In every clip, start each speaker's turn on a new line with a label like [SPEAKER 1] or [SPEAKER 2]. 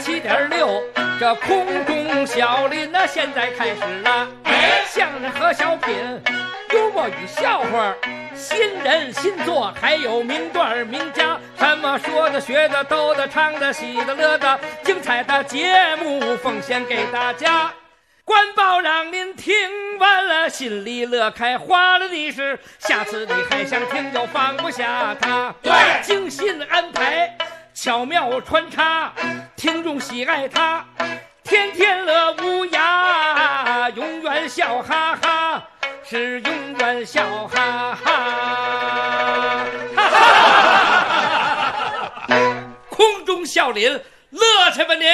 [SPEAKER 1] 97.6，这空中小林呢，现在开始了。相声和小品，幽默与笑话，新人新作，还有名段名家，什么说的、学的、逗的、唱的、喜的、乐的，精彩的节目奉献给大家。官报让您听完了心里乐开花了的是，下次你还想听就放不下它。对，精心安排，巧妙穿插，听众喜爱它，天天乐无涯，永远笑哈哈，是永远笑哈哈。空中笑林，乐去吧您！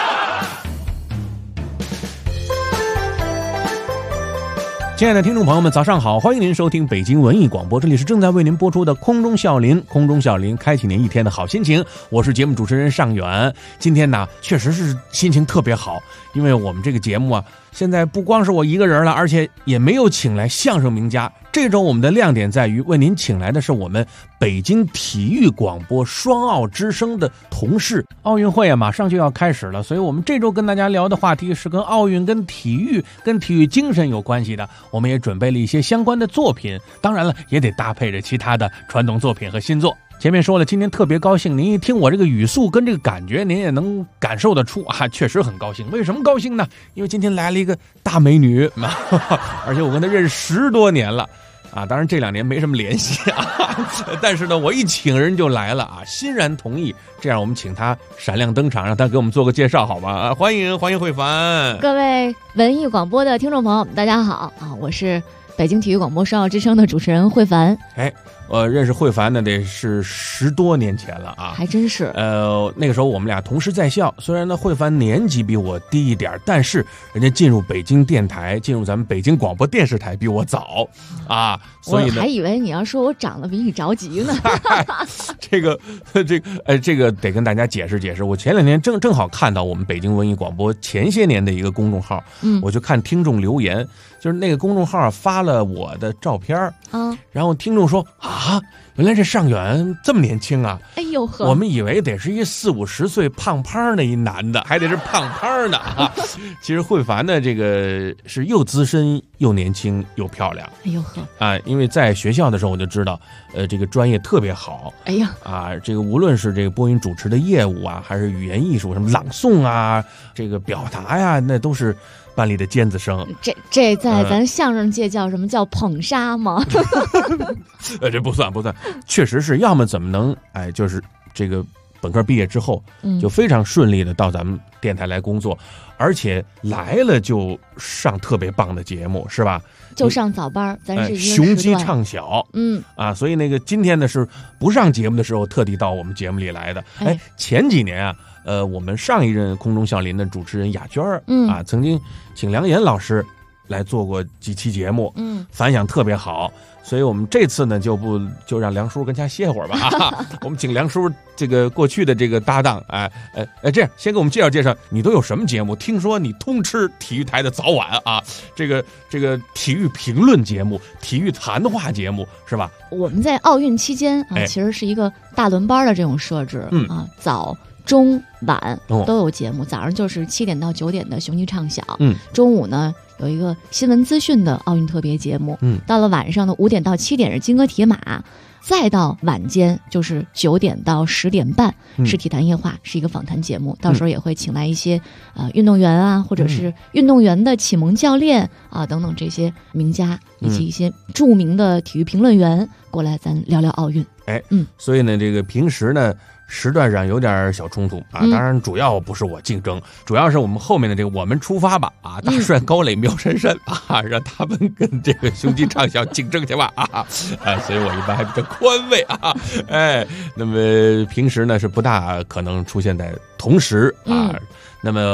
[SPEAKER 2] 亲爱的听众朋友们，早上好！欢迎您收听北京文艺广播，这里是正在为您播出的空中笑林。空中笑林，开启您一天的好心情。我是节目主持人尚远。今天呢，确实是心情特别好，因为我们这个节目啊，现在不光是我一个人了，而且也没有请来相声名家。这周我们的亮点在于为您请来的是我们北京体育广播双奥之声的同事。奥运会啊，马上就要开始了，所以我们这周跟大家聊的话题是跟奥运、跟体育、跟体育精神有关系的。我们也准备了一些相关的作品，当然了，也得搭配着其他的传统作品和新作。前面说了，今天特别高兴，您一听我这个语速跟这个感觉，您也能感受得出啊，确实很高兴。为什么高兴呢？因为今天来了一个大美女，而且我跟她认识10多年了。啊，当然这2年没什么联系啊，但是呢，我一请人就来了啊，欣然同意。这样我们请她闪亮登场，让她给我们做个介绍，好吗？啊，欢迎慧凡。
[SPEAKER 3] 各位文艺广播的听众朋友，大家好啊，我是北京体育广播双奥之声的主持人慧凡。
[SPEAKER 2] 哎，我认识慧凡呢，得是10多年前了啊，
[SPEAKER 3] 还真是。
[SPEAKER 2] 那个时候我们俩同时在校，虽然呢慧凡年纪比我低一点，但是人家进入北京电台，进入咱们北京广播电视台比我早啊，所以呢，
[SPEAKER 3] 我还以为你要说我长得比你着急呢。
[SPEAKER 2] 这个得跟大家解释解释。我前2年正好看到我们北京文艺广播前些年的一个公众号，我就看听众留言，就是那个公众号发了我的照片啊，然后听众说啊，原来这尚远这么年轻啊！
[SPEAKER 3] 哎呦呵，
[SPEAKER 2] 我们以为得是一40、50岁胖胖的一男的，还得是胖胖的啊。其实慧凡呢，这个是又资深又年轻又漂亮。
[SPEAKER 3] 哎呦呵
[SPEAKER 2] 啊，因为在学校的时候我就知道，这个专业特别好。
[SPEAKER 3] 哎呀
[SPEAKER 2] 啊，这个无论是这个播音主持的业务啊，还是语言艺术，什么朗诵啊，这个表达呀，那都是班里的尖子生。
[SPEAKER 3] 这在咱相声界叫什么叫捧杀吗？
[SPEAKER 2] 这不算，确实是，要么怎么能就是这个本科毕业之后，就非常顺利的到咱们电台来工作，而且来了就上特别棒的节目，是吧？
[SPEAKER 3] 就上早班，咱是
[SPEAKER 2] 雄鸡唱小，所以那个今天呢是不上节目的时候特地到我们节目里来的。前几年啊，我们上一任空中笑林的主持人雅娟啊，曾经请梁岩老师来做过几期节目，反响特别好，所以我们这次呢就让梁叔跟家歇会儿吧。我们请梁叔这个过去的这个搭档，这样先给我们介绍介绍，你都有什么节目？听说你通吃体育台的早晚啊，这个体育评论节目、体育谈话节目是吧？
[SPEAKER 3] 我们在奥运期间啊，其实是一个大轮班的这种设置，早中晚都有节目。早上就是7点到9点的雄鸡唱小，中午呢有一个新闻资讯的奥运特别节目，到了晚上的5点到7点是金戈铁马，再到晚间就是9点到10点半是体坛夜话，是一个访谈节目，到时候也会请来一些运动员啊，或者是运动员的启蒙教练啊等等这些名家，以及一些著名的体育评论员过来咱聊聊奥运。
[SPEAKER 2] 所以呢，这个平时呢时段上有点小冲突啊，当然主要不是我竞争，主要是我们后面的这个我们出发吧啊，大帅高磊苗珊珊啊，让他们跟这个雄鸡唱小竞争去吧啊，所以我一般还比较宽慰啊，那么平时呢是不大可能出现在同时啊，那么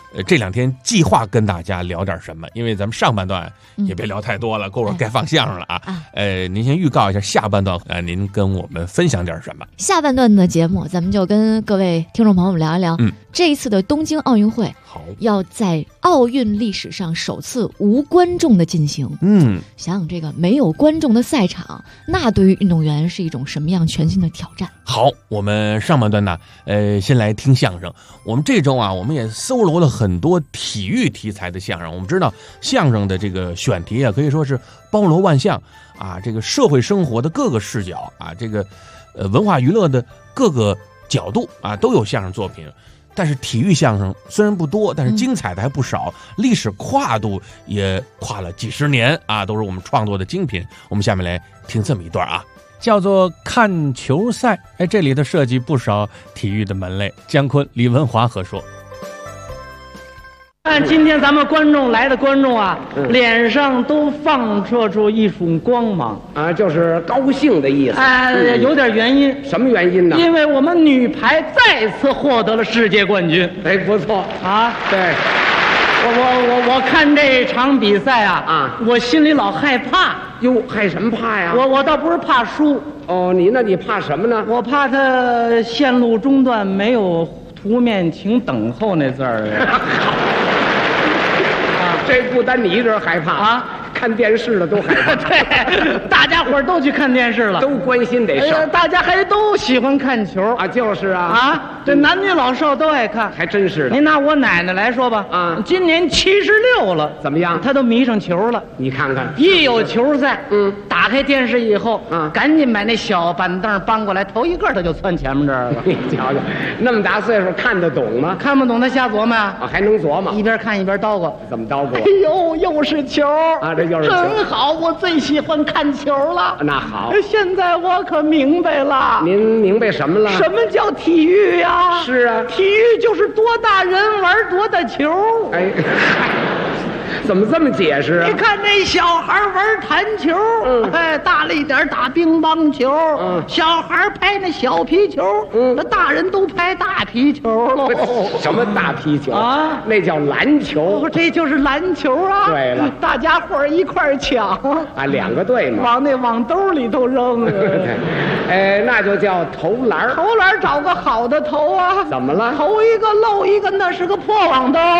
[SPEAKER 2] 这2天计划跟大家聊点什么？因为咱们上半段也别聊太多了，够了该放相声了啊。您先预告一下下半段，您跟我们分享点什么？
[SPEAKER 3] 下半段的节目，咱们就跟各位听众朋友们聊一聊，这一次的东京奥运会，要在奥运历史上首次无观众的进行。想想这个没有观众的赛场，那对于运动员是一种什么样全新的挑战？
[SPEAKER 2] 好，我们上半段呢，先来听相声。我们这周啊，我们也搜罗了很多体育题材的相声。我们知道相声的这个选题啊，可以说是包罗万象啊，这个社会生活的各个视角啊，这个文化娱乐的各个角度啊，都有相声作品。但是体育相声虽然不多，但是精彩的还不少，历史跨度也跨了几十年啊，都是我们创作的精品。我们下面来听这么一段啊，叫做看球赛。这里头涉及不少体育的门类。姜昆、李文华合说。
[SPEAKER 4] 但今天咱们观众来的观众啊，脸上都放射出一种光芒
[SPEAKER 5] 啊，就是高兴的意思。
[SPEAKER 4] 有点原因。
[SPEAKER 5] 什么原因呢？
[SPEAKER 4] 因为我们女排再次获得了世界冠军。
[SPEAKER 5] 不错
[SPEAKER 4] 啊。
[SPEAKER 5] 对，
[SPEAKER 4] 我看这场比赛啊，我心里老害怕。
[SPEAKER 5] 哟，害什么怕呀？
[SPEAKER 4] 我倒不是怕输。
[SPEAKER 5] 哦，你怕什么呢？
[SPEAKER 4] 我怕他线路中断没有图面请等候那字儿。
[SPEAKER 5] 这不单你一人害怕啊，看电视的都害怕。
[SPEAKER 4] 对，大家伙都去看电视了，
[SPEAKER 5] 都关心这事儿。
[SPEAKER 4] 大家还都喜欢看球
[SPEAKER 5] 啊，就是啊，
[SPEAKER 4] 这男女老少都爱看，
[SPEAKER 5] 还真是的。
[SPEAKER 4] 您拿我奶奶来说吧，今年76了，
[SPEAKER 5] 怎么样？
[SPEAKER 4] 她都迷上球了。
[SPEAKER 5] 你看看，
[SPEAKER 4] 一有球赛，打开电视以后，赶紧把那小板凳搬过来，头一个他就窜前面这儿了。
[SPEAKER 5] 你瞧瞧，那么大岁数看得懂吗？
[SPEAKER 4] 看不懂他瞎琢磨呀。
[SPEAKER 5] 还能琢磨？
[SPEAKER 4] 一边看一边叨咕。
[SPEAKER 5] 怎么叨咕？
[SPEAKER 4] 哎呦，又是球
[SPEAKER 5] 啊！这又是球，
[SPEAKER 4] 真好，我最喜欢看球了。
[SPEAKER 5] 那好，
[SPEAKER 4] 现在我可明白了。
[SPEAKER 5] 您明白什么了？
[SPEAKER 4] 什么叫体育呀？
[SPEAKER 5] 是啊，
[SPEAKER 4] 体育就是多大人玩多大球。
[SPEAKER 5] 怎么这么解释啊？
[SPEAKER 4] 你看这小孩玩弹球，大了一点打乒乓球，小孩拍那小皮球，那大人都拍大皮球喽。
[SPEAKER 5] 什么大皮球
[SPEAKER 4] 啊？
[SPEAKER 5] 那叫篮球。
[SPEAKER 4] 这就是篮球啊！
[SPEAKER 5] 对了，
[SPEAKER 4] 大家伙一块抢
[SPEAKER 5] 啊，2个队嘛，
[SPEAKER 4] 往那网兜里头扔。
[SPEAKER 5] 那就叫投篮。
[SPEAKER 4] 投篮找个好的投啊！
[SPEAKER 5] 怎么了？
[SPEAKER 4] 投一个漏一个，那是个破网兜。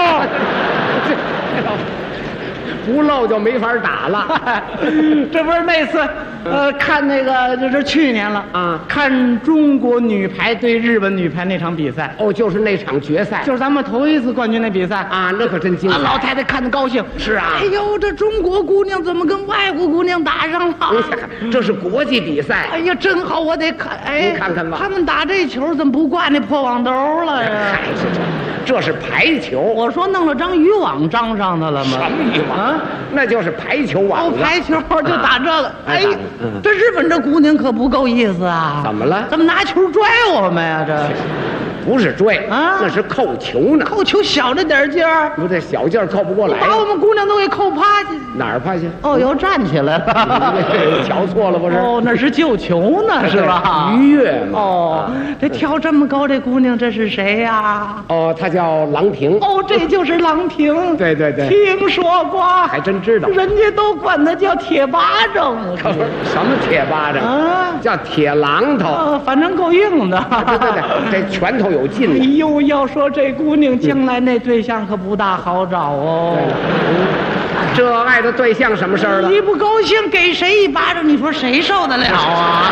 [SPEAKER 5] 不漏就没法打了。
[SPEAKER 4] 这不是那次，看那个这是去年了啊，看中国女排对日本女排那场比赛。
[SPEAKER 5] 哦，就是那场决赛，
[SPEAKER 4] 就是咱们头一次冠军那比赛
[SPEAKER 5] 啊，那可真精彩。
[SPEAKER 4] 老太太看得高兴。
[SPEAKER 5] 是啊。
[SPEAKER 4] 哎呦，这中国姑娘怎么跟外国姑娘打上了？
[SPEAKER 5] 这是国际比赛。
[SPEAKER 4] 哎呀，真好，我得看。
[SPEAKER 5] 您看看吧。
[SPEAKER 4] 他们打这球怎么不挂那破网兜了呀？
[SPEAKER 5] 这是排球。
[SPEAKER 4] 我说弄了张渔网张上它了吗？
[SPEAKER 5] 什么渔网啊？那就是排球网。
[SPEAKER 4] 排球就打这个。哎，这日本这姑娘可不够意思啊！
[SPEAKER 5] 怎么了？
[SPEAKER 4] 怎么拿球拽我们呀？这
[SPEAKER 5] 不是追啊，那是扣球呢。
[SPEAKER 4] 扣球小着点劲儿，
[SPEAKER 5] 不对，小劲儿扣不过来，
[SPEAKER 4] 把我们姑娘都给扣趴下。
[SPEAKER 5] 哪儿趴下？
[SPEAKER 4] 哦，又站起来了。
[SPEAKER 5] 瞧错了不是？
[SPEAKER 4] 哦，那是救球呢，是吧？
[SPEAKER 5] 愉悦嘛。
[SPEAKER 4] 哦，这跳这么高，这姑娘这是谁呀？
[SPEAKER 5] 哦，她叫郎平。
[SPEAKER 4] 哦，这就是郎平。
[SPEAKER 5] 对对对，
[SPEAKER 4] 听说过，
[SPEAKER 5] 还真知道。
[SPEAKER 4] 人家都管她叫铁巴掌。
[SPEAKER 5] 可不是什么铁巴掌
[SPEAKER 4] 啊，
[SPEAKER 5] 叫铁榔头。
[SPEAKER 4] 反正够硬的。
[SPEAKER 5] 对对对，这拳头有劲。
[SPEAKER 4] 哎呦，要说这姑娘将来那对象可不大好找哦。
[SPEAKER 5] 这爱的对象什么事儿了？
[SPEAKER 4] 你不高兴给谁一巴掌，你说谁受得了啊？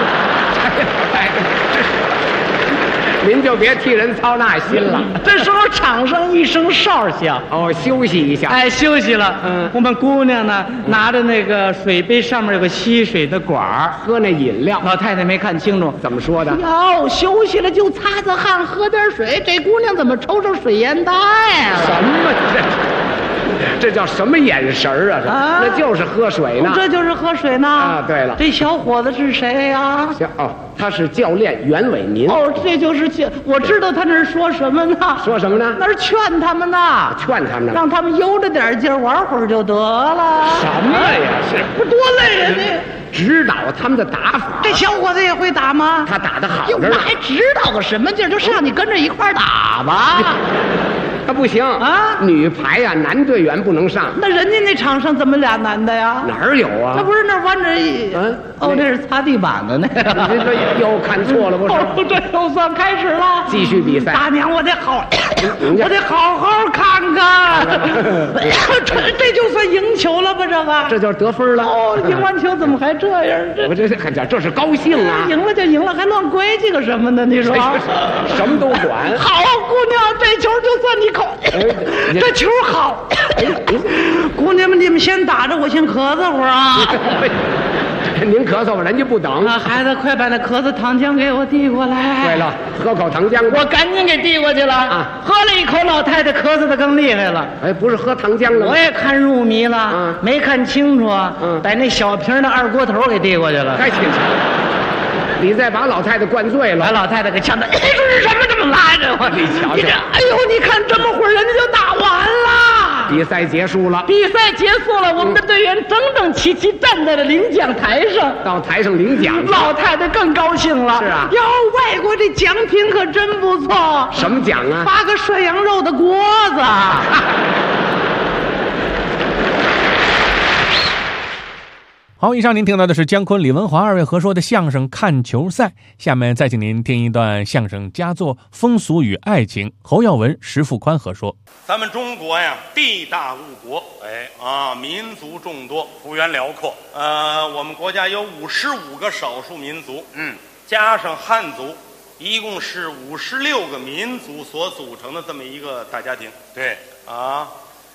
[SPEAKER 5] 您就别替人操那心了。
[SPEAKER 4] 这时候场上一声哨响，
[SPEAKER 5] 哦，休息一下。
[SPEAKER 4] 哎，休息了。我们姑娘呢，拿着那个水杯，上面有个吸水的管儿，
[SPEAKER 5] 喝那饮料。
[SPEAKER 4] 老太太没看清楚，
[SPEAKER 5] 怎么说的？
[SPEAKER 4] 哟，休息了就擦擦汗，喝点水。这姑娘怎么抽上水烟袋啊？
[SPEAKER 5] 什么这叫什么眼神啊？那就是喝水呢。
[SPEAKER 4] 这就是喝水呢。
[SPEAKER 5] 啊，对了，
[SPEAKER 4] 这小伙子是谁呀？
[SPEAKER 5] 哦，他是教练袁伟民。
[SPEAKER 4] 哦，这就是我知道他那是说什么呢？
[SPEAKER 5] 说什么呢？
[SPEAKER 4] 那是劝他们呢。
[SPEAKER 5] 劝他们呢，
[SPEAKER 4] 让他们悠着点劲儿，玩会儿就得了。
[SPEAKER 5] 什么呀？是
[SPEAKER 4] 不多累呀？你
[SPEAKER 5] 指导他们的打法。
[SPEAKER 4] 这小伙子也会打吗？
[SPEAKER 5] 他打得好着呢。
[SPEAKER 4] 还指导个什么劲儿？就上去跟着一块打吧。
[SPEAKER 5] 他不行啊，女排呀，男队员不能上。
[SPEAKER 4] 那人家那场上怎么俩男的呀？
[SPEAKER 5] 哪儿有啊？
[SPEAKER 4] 那不是那弯着那是擦地板的那个。
[SPEAKER 5] 你这又看错了不是？
[SPEAKER 4] 这又算开始了。
[SPEAKER 5] 继续比赛。
[SPEAKER 4] 大娘，我得好好看看。这就算赢球了吧？
[SPEAKER 5] 这就得分了。
[SPEAKER 4] 哦，赢完球怎么还这样？
[SPEAKER 5] 我这是高兴啊！
[SPEAKER 4] 赢了就赢了，还乱规矩个什么呢？你说
[SPEAKER 5] 什么都管。
[SPEAKER 4] 好姑娘，这球就算你扣。这球好。姑娘们，你们先打着，我先咳嗽会儿啊。
[SPEAKER 5] 您咳嗽吧，人家不等。
[SPEAKER 4] 孩子，快把那咳嗽糖浆给我递过来。
[SPEAKER 5] 对了，喝口糖浆。
[SPEAKER 4] 我赶紧给递过去了。啊，喝了一口，老太太咳嗽的更厉害了。
[SPEAKER 5] 哎，不是喝糖浆了吗？
[SPEAKER 4] 我也看入迷了，没看清楚，把那小瓶的二锅头给递过去了。
[SPEAKER 5] 太清楚了。你再把老太太灌醉了，
[SPEAKER 4] 把老太太给呛的。这是什么这么拉着我？
[SPEAKER 5] 你瞧瞧，
[SPEAKER 4] 哎呦，你看这么会儿人家就打完了，
[SPEAKER 5] 比赛结束了。
[SPEAKER 4] 比赛结束了，我们的队员整整齐齐站在了领奖台上。
[SPEAKER 5] 到台上领奖，
[SPEAKER 4] 老太太更高兴了。
[SPEAKER 5] 是啊，
[SPEAKER 4] 哟，外国这奖品可真不错。
[SPEAKER 5] 什么奖啊？
[SPEAKER 4] 发个涮羊肉的锅子。
[SPEAKER 2] 好，以上您听到的是姜昆、李文华二位合说的相声《看球赛》，下面再请您听一段相声佳作《风俗与爱情》，侯耀文、石富宽合说。
[SPEAKER 6] 咱们中国呀，地大物博，民族众多，幅员辽阔。我们国家有55个少数民族，加上汉族，一共是56个民族所组成的这么一个大家庭。
[SPEAKER 7] 对
[SPEAKER 6] 啊，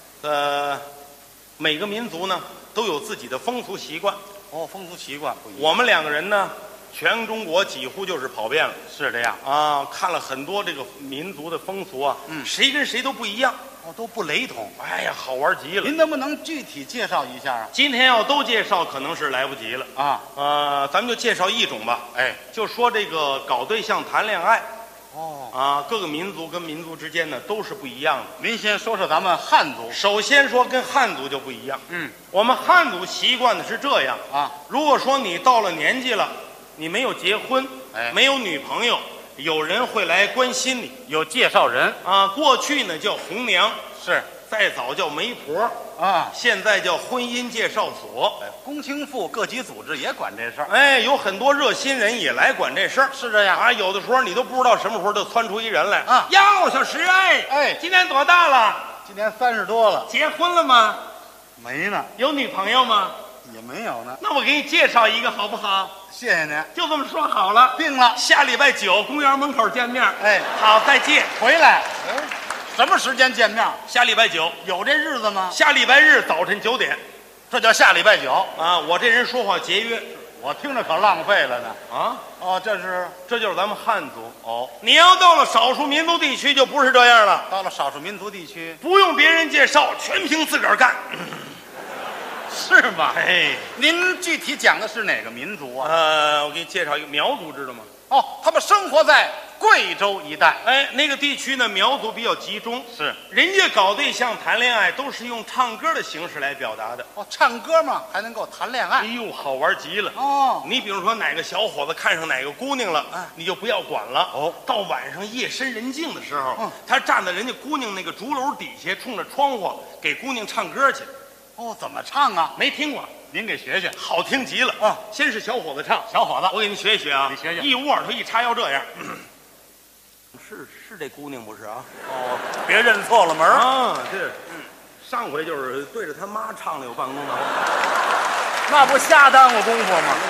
[SPEAKER 6] 每个民族呢都有自己的风俗习惯。
[SPEAKER 7] 风俗习惯不一样。
[SPEAKER 6] 我们两个人呢，全中国几乎就是跑遍了。
[SPEAKER 7] 是这样
[SPEAKER 6] 啊，看了很多这个民族的风俗啊，谁跟谁都不一样，
[SPEAKER 7] 都不雷同。
[SPEAKER 6] 哎呀，好玩极了。
[SPEAKER 7] 您能不能具体介绍一下啊？
[SPEAKER 6] 今天要都介绍，可能是来不及了啊。咱们就介绍一种吧。就说这个搞对象谈恋爱。各个民族跟民族之间呢都是不一样的。
[SPEAKER 7] 您先说说咱们汉族。
[SPEAKER 6] 首先说跟汉族就不一样。我们汉族习惯的是这样啊。如果说你到了年纪了，你没有结婚，没有女朋友，有人会来关心你，
[SPEAKER 7] 有介绍人
[SPEAKER 6] 啊。过去呢叫红娘，
[SPEAKER 7] 是
[SPEAKER 6] 再早叫媒婆
[SPEAKER 7] 啊，
[SPEAKER 6] 现在叫婚姻介绍所。
[SPEAKER 7] 工青妇各级组织也管这事儿。
[SPEAKER 6] 有很多热心人也来管这事儿。
[SPEAKER 7] 是这样
[SPEAKER 6] 啊，有的时候你都不知道什么时候就窜出一人来啊。哟，小石，今年多大了？
[SPEAKER 7] 今年30多了。
[SPEAKER 6] 结婚了吗？
[SPEAKER 7] 没呢。
[SPEAKER 6] 有女朋友吗？
[SPEAKER 7] 也没有呢。
[SPEAKER 6] 那我给你介绍一个好不好？
[SPEAKER 7] 谢谢您。
[SPEAKER 6] 就这么说好了。
[SPEAKER 7] 定了。
[SPEAKER 6] 下礼拜9公园门口见面。好，再见。
[SPEAKER 7] 回来。什么时间见面？
[SPEAKER 6] 下礼拜9。有
[SPEAKER 7] 这日子吗？
[SPEAKER 6] 下礼拜日早晨9点。
[SPEAKER 7] 这叫下礼拜9
[SPEAKER 6] 啊！我这人说话节约，
[SPEAKER 7] 我听着可浪费了呢。
[SPEAKER 6] 这就是咱们汉族。你要到了少数民族地区就不是这样了。
[SPEAKER 7] 到了少数民族地区，
[SPEAKER 6] 不用别人介绍，全凭自个儿干。
[SPEAKER 7] 是吗？您具体讲的是哪个民族啊？
[SPEAKER 6] 我给你介绍一个苗族，知道吗？
[SPEAKER 7] 他们生活在贵州一带。
[SPEAKER 6] 那个地区呢，苗族比较集中。
[SPEAKER 7] 是，
[SPEAKER 6] 人家搞对象谈恋爱都是用唱歌的形式来表达的。
[SPEAKER 7] 唱歌嘛，还能够谈恋爱。
[SPEAKER 6] 哎呦，好玩极了。你比如说哪个小伙子看上哪个姑娘了，你就不要管了。到晚上夜深人静的时候，他站在人家姑娘那个竹楼底下，冲着窗户给姑娘唱歌去。
[SPEAKER 7] 怎么唱啊？
[SPEAKER 6] 没听过，
[SPEAKER 7] 您给学学。
[SPEAKER 6] 好听极了。先是小伙子唱。
[SPEAKER 7] 小伙子，
[SPEAKER 6] 我给你学一学啊。
[SPEAKER 7] 你学学。
[SPEAKER 6] 一捂耳朵一插腰这样。是这姑娘不是啊？
[SPEAKER 7] 别认错了门
[SPEAKER 6] 啊！是，上回就是对着他妈唱了有半个钟头，
[SPEAKER 7] 那不瞎耽误功夫吗？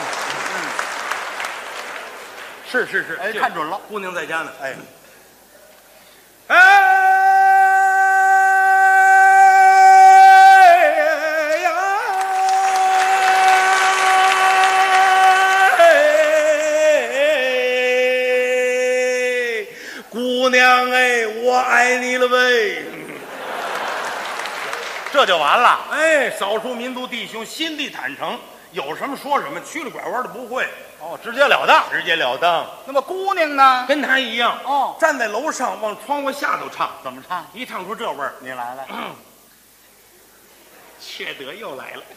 [SPEAKER 6] 是。
[SPEAKER 7] 看准了，
[SPEAKER 6] 姑娘在家呢。姑娘我爱你了呗。
[SPEAKER 7] 这就完了。
[SPEAKER 6] 少数民族弟兄心地坦诚，有什么说什么，曲里拐弯的不会。
[SPEAKER 7] 直截了当。
[SPEAKER 6] 直截了当。
[SPEAKER 7] 那么姑娘呢？
[SPEAKER 6] 跟他一样。站在楼上往窗户下头唱。
[SPEAKER 7] 怎么唱？
[SPEAKER 6] 一唱出这味儿，
[SPEAKER 7] 你来了。
[SPEAKER 6] 缺德又来了。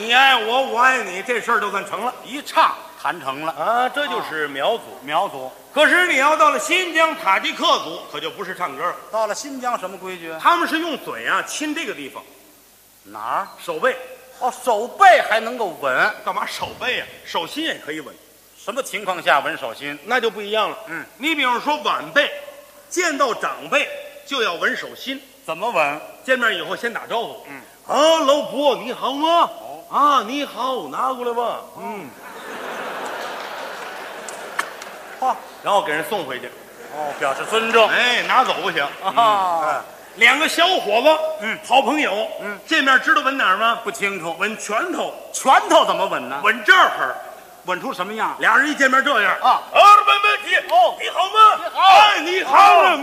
[SPEAKER 6] 你爱我，我爱你，这事儿就算成了，
[SPEAKER 7] 一唱谈成了
[SPEAKER 6] 啊！这就是苗族，
[SPEAKER 7] 苗族。
[SPEAKER 6] 可是你要到了新疆塔吉克族，可就不是唱歌了。
[SPEAKER 7] 到了新疆什么规矩？
[SPEAKER 6] 他们是用嘴啊亲这个地方，
[SPEAKER 7] 哪儿？
[SPEAKER 6] 手背。
[SPEAKER 7] 哦，手背还能够吻？
[SPEAKER 6] 干嘛手背啊？手心也可以吻。
[SPEAKER 7] 什么情况下吻手心？
[SPEAKER 6] 那就不一样了。你比方说晚辈见到长辈就要吻手心。
[SPEAKER 7] 怎么吻？
[SPEAKER 6] 见面以后先打招呼。啊，老伯你好吗？啊，你好，拿过来吧。然后给人送回去。
[SPEAKER 7] 哦，表示尊重。
[SPEAKER 6] 哎，拿走不行啊。两个小伙子，好朋友，见面知道吻哪儿吗？
[SPEAKER 7] 不清楚。
[SPEAKER 6] 吻拳头。
[SPEAKER 7] 拳头怎么吻呢？
[SPEAKER 6] 吻这儿。
[SPEAKER 7] 吻出什么样？
[SPEAKER 6] 俩人一见面这样
[SPEAKER 7] 啊！
[SPEAKER 6] 没问题。哦，你好吗？
[SPEAKER 7] 你好。
[SPEAKER 6] 哎，你好了。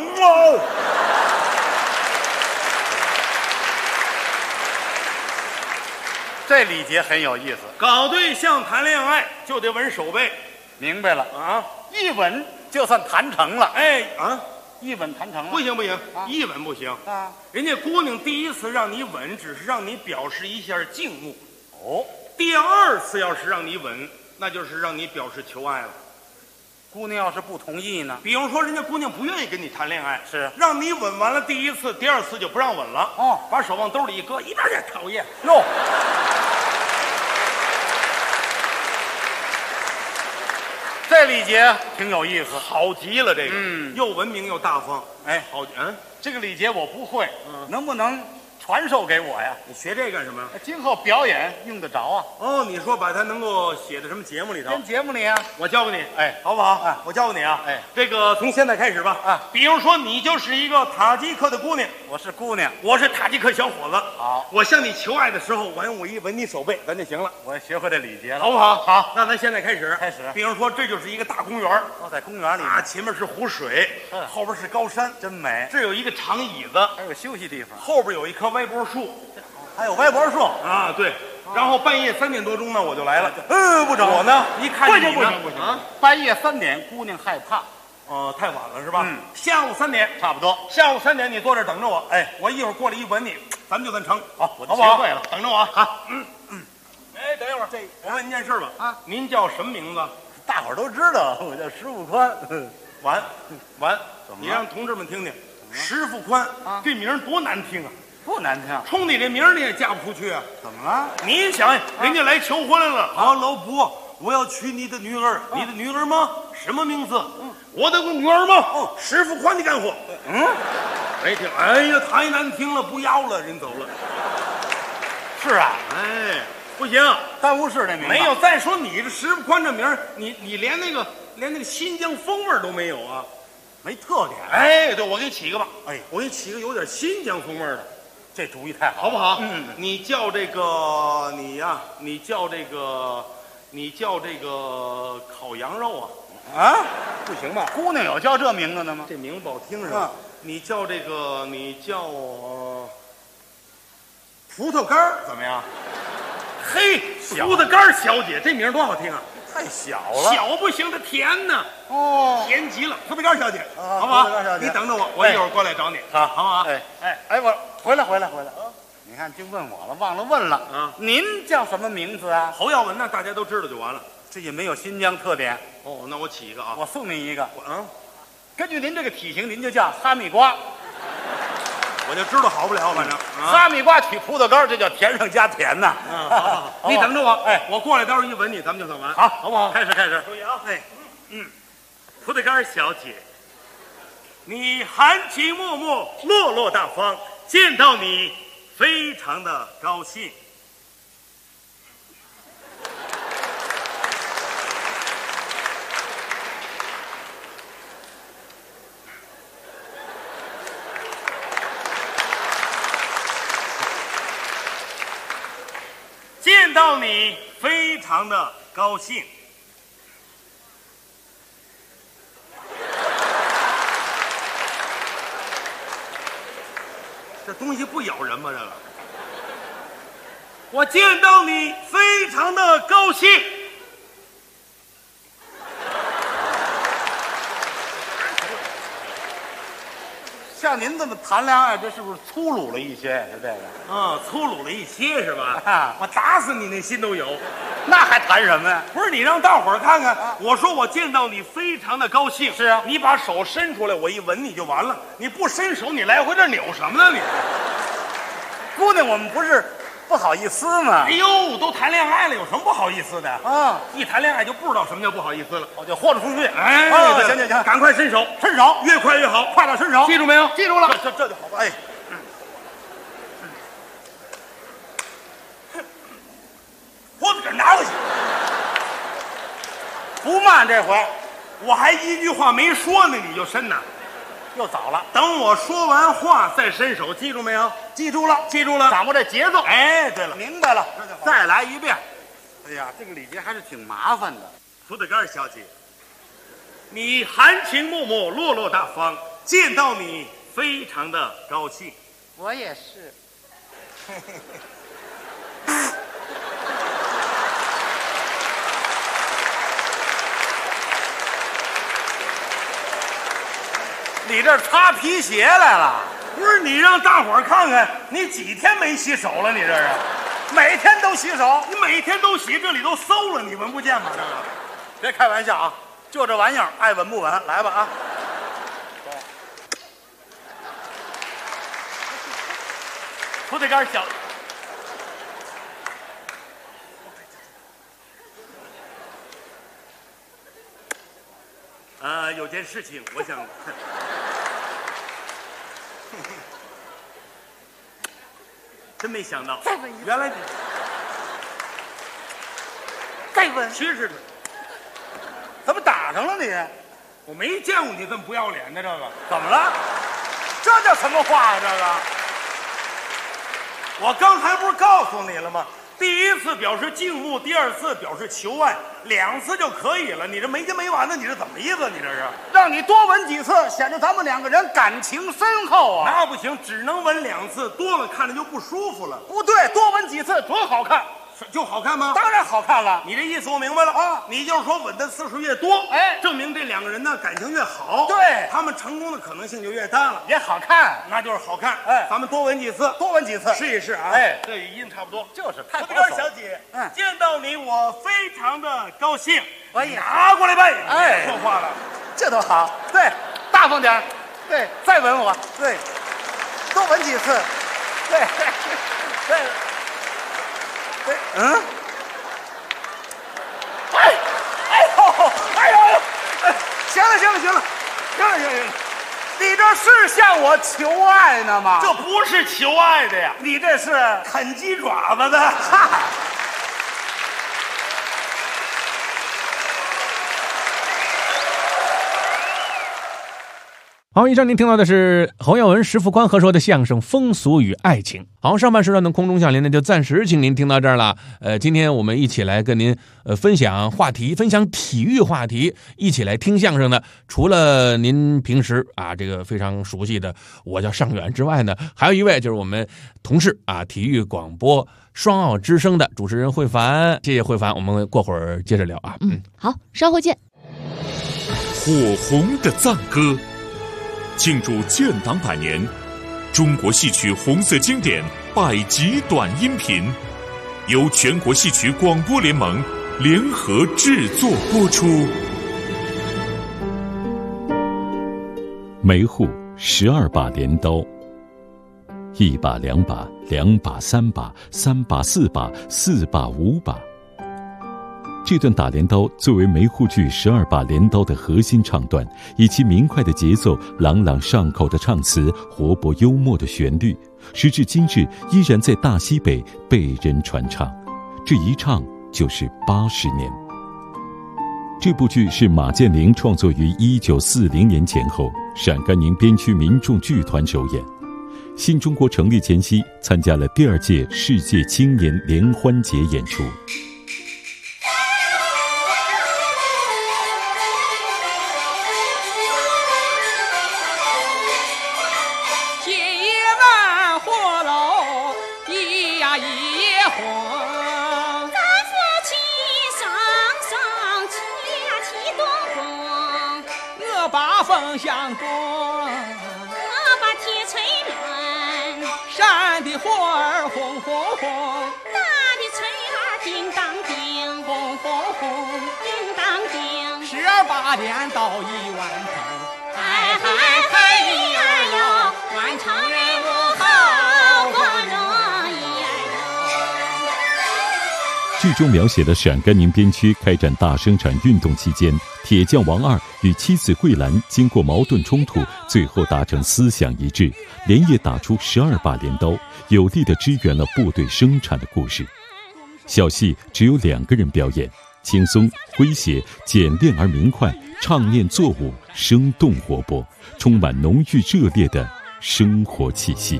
[SPEAKER 7] 这礼节很有意思。
[SPEAKER 6] 搞对象谈恋爱就得吻手背。
[SPEAKER 7] 明白了
[SPEAKER 6] 啊！
[SPEAKER 7] 一吻就算谈成了。
[SPEAKER 6] 哎啊！
[SPEAKER 7] 一吻谈成了？
[SPEAKER 6] 不行不行，一吻不行啊！人家姑娘第一次让你吻，只是让你表示一下敬慕。
[SPEAKER 7] 哦，
[SPEAKER 6] 第二次要是让你吻，那就是让你表示求爱了。
[SPEAKER 7] 姑娘要是不同意呢？
[SPEAKER 6] 比方说，人家姑娘不愿意跟你谈恋爱，
[SPEAKER 7] 是
[SPEAKER 6] 让你吻完了第一次，第二次就不让吻了。
[SPEAKER 7] 哦，
[SPEAKER 6] 把手往兜里一搁，一边去，讨厌
[SPEAKER 7] 哟。这礼节挺有意思，
[SPEAKER 6] 好极了。这个，又文明又大方。
[SPEAKER 7] 哎，
[SPEAKER 6] 好，
[SPEAKER 7] 这个礼节我不会，能不能传授给我呀？
[SPEAKER 6] 你学这干什么？
[SPEAKER 7] 今后表演用得着啊。
[SPEAKER 6] 哦，你说把它能够写在什么节目里头？
[SPEAKER 7] 跟节目里啊，
[SPEAKER 6] 我教给你，
[SPEAKER 7] 哎，
[SPEAKER 6] 好不好？我教给你啊，
[SPEAKER 7] 哎，
[SPEAKER 6] 这个从现在开始吧。
[SPEAKER 7] 啊，
[SPEAKER 6] 比如说你就是一个塔吉克的姑娘，
[SPEAKER 7] 我是姑娘，
[SPEAKER 6] 我是塔吉克小伙子。
[SPEAKER 7] 好，
[SPEAKER 6] 我向你求爱的时候，我一吻你手背，咱就行了。
[SPEAKER 7] 我学会这礼节了，
[SPEAKER 6] 好不好？
[SPEAKER 7] 好，
[SPEAKER 6] 那咱现在开始。
[SPEAKER 7] 开始。
[SPEAKER 6] 比如说，这就是一个大公园。
[SPEAKER 7] 哦，在公园里
[SPEAKER 6] 啊，前面是湖水，后边是高山，
[SPEAKER 7] 真美。
[SPEAKER 6] 这有一个长椅子，
[SPEAKER 7] 还有休息地方，
[SPEAKER 6] 后边有一棵歪脖树。
[SPEAKER 7] 还有歪脖树
[SPEAKER 6] 啊，对，然后半夜3点多钟呢，我就来了。
[SPEAKER 7] 不整，
[SPEAKER 6] 我呢一看你呢，
[SPEAKER 7] 不行啊！半夜3点，姑娘害怕，
[SPEAKER 6] 太晚了是吧？下午3点
[SPEAKER 7] 差不多。
[SPEAKER 6] 下午3点你坐这等着我，哎，我一会儿过来一吻你，咱们就算成。
[SPEAKER 7] 好，我
[SPEAKER 6] 好不好？
[SPEAKER 7] 学会了，
[SPEAKER 6] 等着我啊。好，哎，等一会儿，我问您件事吧。
[SPEAKER 7] 啊，
[SPEAKER 6] 您叫什么名字？
[SPEAKER 7] 大伙儿都知道，我叫石富宽。
[SPEAKER 6] 完，
[SPEAKER 7] 怎么？
[SPEAKER 6] 你让同志们听听，石富宽啊，这名多难听啊！
[SPEAKER 7] 不难听，
[SPEAKER 6] 冲你这名你也嫁不出去啊！
[SPEAKER 7] 怎么了？
[SPEAKER 6] 你想，人家来求婚来了。好，老伯，我要娶你的女儿。你的女儿吗？什么名字？我的女儿吗？石富宽的干活。没听，哎呀，太难听了，不要了，人走了。
[SPEAKER 7] 是啊，
[SPEAKER 6] 哎，不行，
[SPEAKER 7] 耽误事这名。
[SPEAKER 6] 没有，再说你这石富宽这名，你连那个新疆风味都没有啊，
[SPEAKER 7] 没特点。
[SPEAKER 6] 哎，对，我给你起一个吧。
[SPEAKER 7] 哎，
[SPEAKER 6] 我给你起个有点新疆风味的。
[SPEAKER 7] 这主意太好，
[SPEAKER 6] 好不好？你叫这个你呀，你叫这个烤羊肉啊？
[SPEAKER 7] 啊，
[SPEAKER 6] 不行吧？
[SPEAKER 7] 姑娘有叫这名字的吗？
[SPEAKER 6] 这名字不好听是吧？你叫葡萄干怎么样？嘿，葡萄干小姐，这名多好听啊！
[SPEAKER 7] 太小了，
[SPEAKER 6] 小不行，它甜呢。
[SPEAKER 7] 哦，
[SPEAKER 6] 甜极了，葡萄干小姐，好不好？
[SPEAKER 7] 葡萄干小姐，
[SPEAKER 6] 你等着我，我一会儿过来找你，好不好？
[SPEAKER 7] 哎，我回来。你看，就问我了，忘了问了啊！您叫什么名字啊？
[SPEAKER 6] 侯耀文呢？大家都知道就完了。
[SPEAKER 7] 这也没有新疆特点。
[SPEAKER 6] 哦，那我起一个啊！
[SPEAKER 7] 我送您一个。根据您这个体型，您就叫哈密瓜。
[SPEAKER 6] 我就知道好不了，反正
[SPEAKER 7] 哈密瓜取葡萄干，这叫甜上加甜呐。
[SPEAKER 6] 好，你等着我，哎，我过来，待会儿一吻你，咱们就算完，好不好？
[SPEAKER 7] 开始。
[SPEAKER 6] 注意啊！葡萄干小姐，你含情脉脉，落落大方，见到你非常的高兴。见到你非常的高兴。这东西不咬人吗？这个，我见到你非常的高兴。
[SPEAKER 7] 像您这么谈恋爱，这是不是粗鲁了一些？是这个
[SPEAKER 6] 啊，粗鲁了一些是吧？啊，我打死你那心都有。
[SPEAKER 7] 那还谈什么呀？
[SPEAKER 6] 不是你让大伙儿看看，我说我见到你非常的高兴。
[SPEAKER 7] 是啊，
[SPEAKER 6] 你把手伸出来，我一吻你就完了。你不伸手，你来回这扭什么呢你？
[SPEAKER 7] 姑娘，我们不是不好意思吗？
[SPEAKER 6] 哎呦，都谈恋爱了，有什么不好意思的
[SPEAKER 7] 啊？
[SPEAKER 6] 一谈恋爱就不知道什么叫不好意思了，
[SPEAKER 7] 我就豁得出去。
[SPEAKER 6] 哎，
[SPEAKER 7] 行，
[SPEAKER 6] 赶快伸手，
[SPEAKER 7] 伸手，
[SPEAKER 6] 越快越好，
[SPEAKER 7] 快点伸手，
[SPEAKER 6] 记住没有？
[SPEAKER 7] 记住了，
[SPEAKER 6] 这就好吧。哎，我给这拿回去，
[SPEAKER 7] 不慢这回，
[SPEAKER 6] 我还一句话没说呢，你就伸呐。
[SPEAKER 7] 又早了，
[SPEAKER 6] 等我说完话再伸手，记住没有？
[SPEAKER 7] 记住了，
[SPEAKER 6] 记住了，
[SPEAKER 7] 掌握这节奏。
[SPEAKER 6] 哎，对了，
[SPEAKER 7] 明白了，再来一遍。哎呀，这个礼节还是挺麻烦的。
[SPEAKER 6] 福德干小姐，你含情脉脉，落落大方，见到你非常的高兴。
[SPEAKER 7] 我也是。你这擦皮鞋来了？
[SPEAKER 6] 不是，你让大伙儿看看，你几天没洗手了？你这是
[SPEAKER 7] 每天都洗手？
[SPEAKER 6] 你每天都洗，这里都馊了，你闻不见吗？这个
[SPEAKER 7] 别开玩笑啊！就这玩意儿，爱闻不闻？来吧啊！
[SPEAKER 6] 葡萄干小。有件事情，我想，真没想到，
[SPEAKER 7] 再问一次，
[SPEAKER 6] 原来你
[SPEAKER 7] 再问，
[SPEAKER 6] 其实
[SPEAKER 7] 怎么打上了你？
[SPEAKER 6] 我没见过你这么不要脸的，这个
[SPEAKER 7] 怎么了？这叫什么话呀？这个，
[SPEAKER 6] 我刚才不是告诉你了吗？第一次表示敬慕，第二次表示求爱，2次就可以了。你这没完没完的，你这怎么意思？你这是
[SPEAKER 7] 让你多吻几次，显得咱们2个人感情深厚啊！
[SPEAKER 6] 那不行，只能吻2次，多了看着就不舒服了。
[SPEAKER 7] 不对，多吻几次多好看，
[SPEAKER 6] 就好看吗？
[SPEAKER 7] 当然好看了。
[SPEAKER 6] 你这意思我明白了啊！你就是说吻的次数越多，
[SPEAKER 7] 哎，
[SPEAKER 6] 证明这2个人呢感情越好，
[SPEAKER 7] 对，
[SPEAKER 6] 他们成功的可能性就越大了，
[SPEAKER 7] 也好看，
[SPEAKER 6] 那就是好看。
[SPEAKER 7] 哎，
[SPEAKER 6] 咱们多吻几次，
[SPEAKER 7] 多吻几次，
[SPEAKER 6] 试一试啊！
[SPEAKER 7] 哎，
[SPEAKER 6] 这语音差不多，
[SPEAKER 7] 就是太保守。
[SPEAKER 6] 小姐，见到你我非常的高兴。
[SPEAKER 7] 哎呀，
[SPEAKER 6] 拿过来呗！
[SPEAKER 7] 哎，
[SPEAKER 6] 说话了，
[SPEAKER 7] 这都好。对，大方点。对，再吻我。对，多吻几次。对，对，对，嗯。哎呦！行了，你这是向我求爱呢吗？
[SPEAKER 6] 这不是求爱的呀，
[SPEAKER 7] 你这是
[SPEAKER 6] 啃鸡爪子的。
[SPEAKER 7] 哈。
[SPEAKER 2] 好，以上您听到的是侯耀文、石富宽合说的相声《风俗与爱情》。好，上半时段的空中笑林呢，就暂时请您听到这儿了。今天我们一起来跟您分享话题，分享体育话题，一起来听相声的。除了您平时这个非常熟悉的我叫尚远之外呢，还有一位就是我们同事体育广播双奥之声的主持人慧凡。谢谢慧凡，我们过会儿接着聊啊。
[SPEAKER 3] 好，稍后见。
[SPEAKER 8] 火红的赞歌。庆祝建党100年，中国戏曲红色经典100集短音频，由全国戏曲广播联盟联合制作播出。
[SPEAKER 9] 梅户12把镰刀，1把2把2把3把3把4把4把5把。这段打镰刀作为梅户剧12把镰刀的核心唱段，以其明快的节奏、朗朗上口的唱词、活泼幽默的旋律，时至今日依然在大西北被人传唱。这一唱就是80年。这部剧是马建玲创作于1940年前后，陕甘宁边区民众剧团首演。新中国成立前夕，参加了第2届世界青年联欢节演出。
[SPEAKER 1] 风向东，我
[SPEAKER 10] 把
[SPEAKER 1] 轰轰，
[SPEAKER 10] 大的锤儿叮当叮，
[SPEAKER 1] 轰轰轰，
[SPEAKER 10] 叮当叮
[SPEAKER 1] ，12、8点到1万头，
[SPEAKER 10] 嗨嗨嗨一儿哟，完成任务好不容易儿
[SPEAKER 9] 哟。剧中描写了陕甘宁边区开展大生产运动期间，铁匠王二与妻子桂兰经过矛盾冲突，最后达成思想一致，连夜打出12把镰刀，有力地支援了部队生产的故事。小戏只有2个人表演，轻松诙谐、简练而明快，唱念作舞，生动活泼，充满浓郁热烈的生活气息。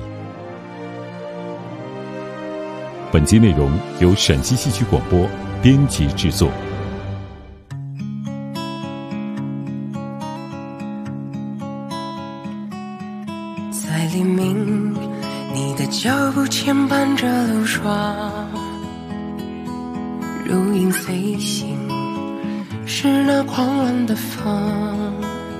[SPEAKER 9] 本集内容由陕西戏曲广播编辑制作。
[SPEAKER 11] 在黎明，你的脚步牵绊着路霜，如影随形，是那狂乱的风，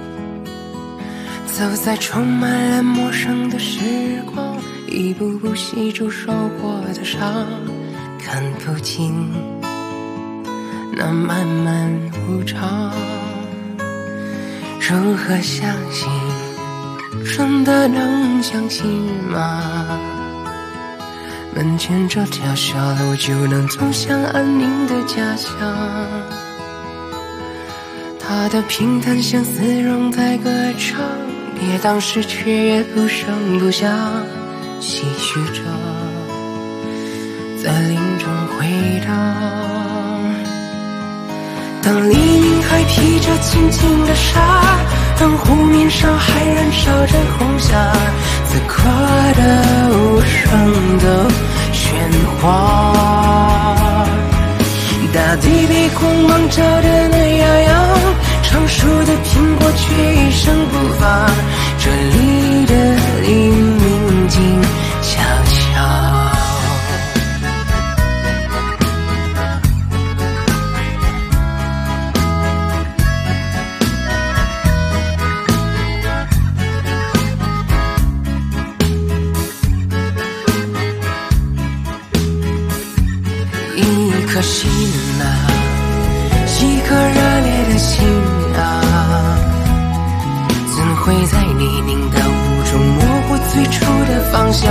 [SPEAKER 11] 走在充满了陌生的时光，一步步细数受过的伤，看不尽那漫漫无常。如何相信，真的能相信吗？门前这条小路就能走向安宁的家乡，它的平淡像丝绒在歌唱，跌宕时却也不声不响，唏嘘着在林中回荡。当黎明还披着轻轻的纱，当湖面上还燃烧着红霞，此刻的无声的喧哗，大地被光芒照得暖洋洋，成熟的苹果却一声不发，这里的黎明静悄悄。一颗心啊，一颗热烈的心啊，怎会在泥泞的雾中模糊最初的方向？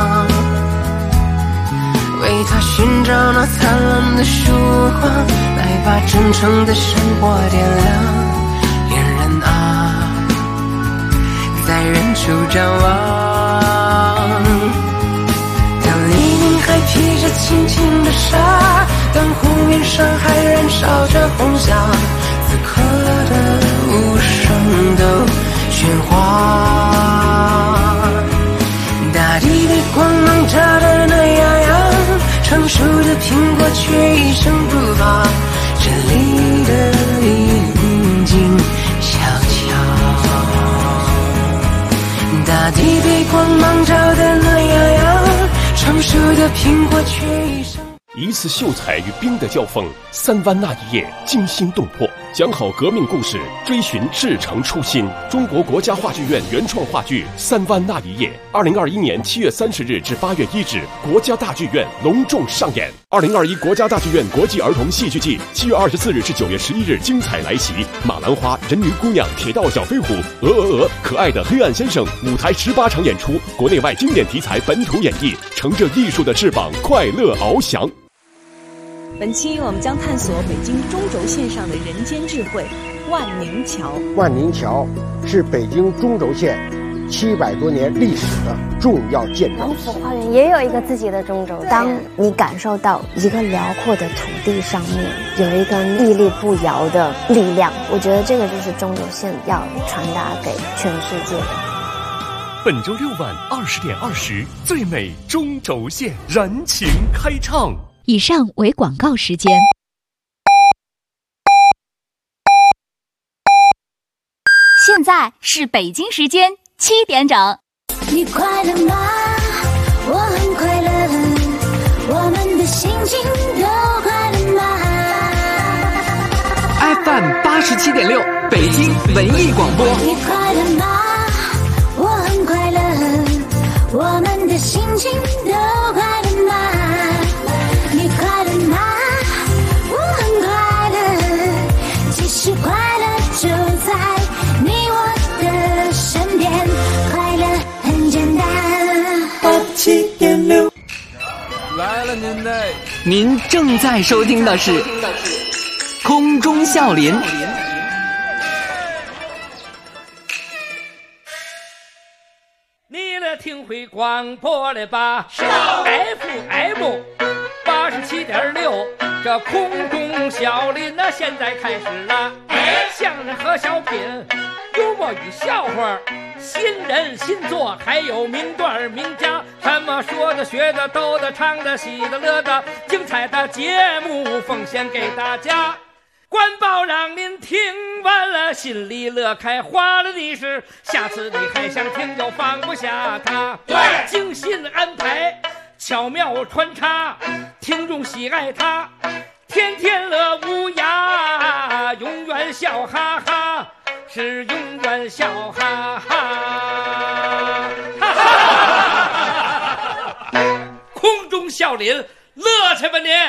[SPEAKER 11] 为他寻找那灿烂的曙光，来把真诚的生活点亮。恋人啊，在远处张望，当黎明还披着轻轻的纱，当湖面上还燃烧着红霞，此刻的无声的喧哗，大地被光芒照得暖洋洋，成熟的苹果却一声不发，这里的宁静悄悄，大地被光芒照得暖洋洋，成熟的苹果却一声。
[SPEAKER 12] 一次秀才与兵的交锋，3湾那一夜惊心动魄，讲好革命故事，追寻至诚初心。中国国家话剧院原创话剧《3湾那一夜》，2021年7月30日至8月1日，国家大剧院隆重上演。2021国家大剧院国际儿童戏剧季7月24日至9月11日精彩来袭，马兰花、人鱼姑娘、铁道小飞虎、可爱的黑暗先生，舞台18场演出，国内外经典题材本土演绎，乘着艺术的翅膀，快乐翱翔。
[SPEAKER 13] 本期我们将探索北京中轴线上的人间智慧——万宁桥。
[SPEAKER 14] 万宁桥是北京中轴线700多年历史的重要建筑。
[SPEAKER 15] 王府花园也有一个自己的中轴线。当你感受到一个辽阔的土地上面有一个屹立不摇的力量，我觉得这个就是中轴线要传达给全世界的。
[SPEAKER 8] 本周6晚20点20，最美中轴线燃情开唱。
[SPEAKER 16] 以上为广告时间。现在是北京时间7点整。
[SPEAKER 10] 你快乐吗？我很快乐，我们的心情都快乐吗
[SPEAKER 17] ？FM87.6，北京文艺广播。
[SPEAKER 10] 你快乐吗？我很快乐，我们的心情都快乐吗？
[SPEAKER 17] 97.6。
[SPEAKER 7] 来了您的，
[SPEAKER 17] 您正在收听的是空中笑林。
[SPEAKER 1] 你来听会广播了吧？是 FM 87.6，这空中笑林那现在开始了。相声和小品，幽默与笑话，新人新作，还有名段名家，什么说的学的逗的唱的喜的乐的，精彩的节目奉献给大家。官报让您听完了心里乐开花了的是，下次你还想听就放不下它。对，精心安排，巧妙穿插，听众喜爱它，天天乐无涯，永远笑哈哈，是永远笑哈哈。空中笑林，乐去吧您！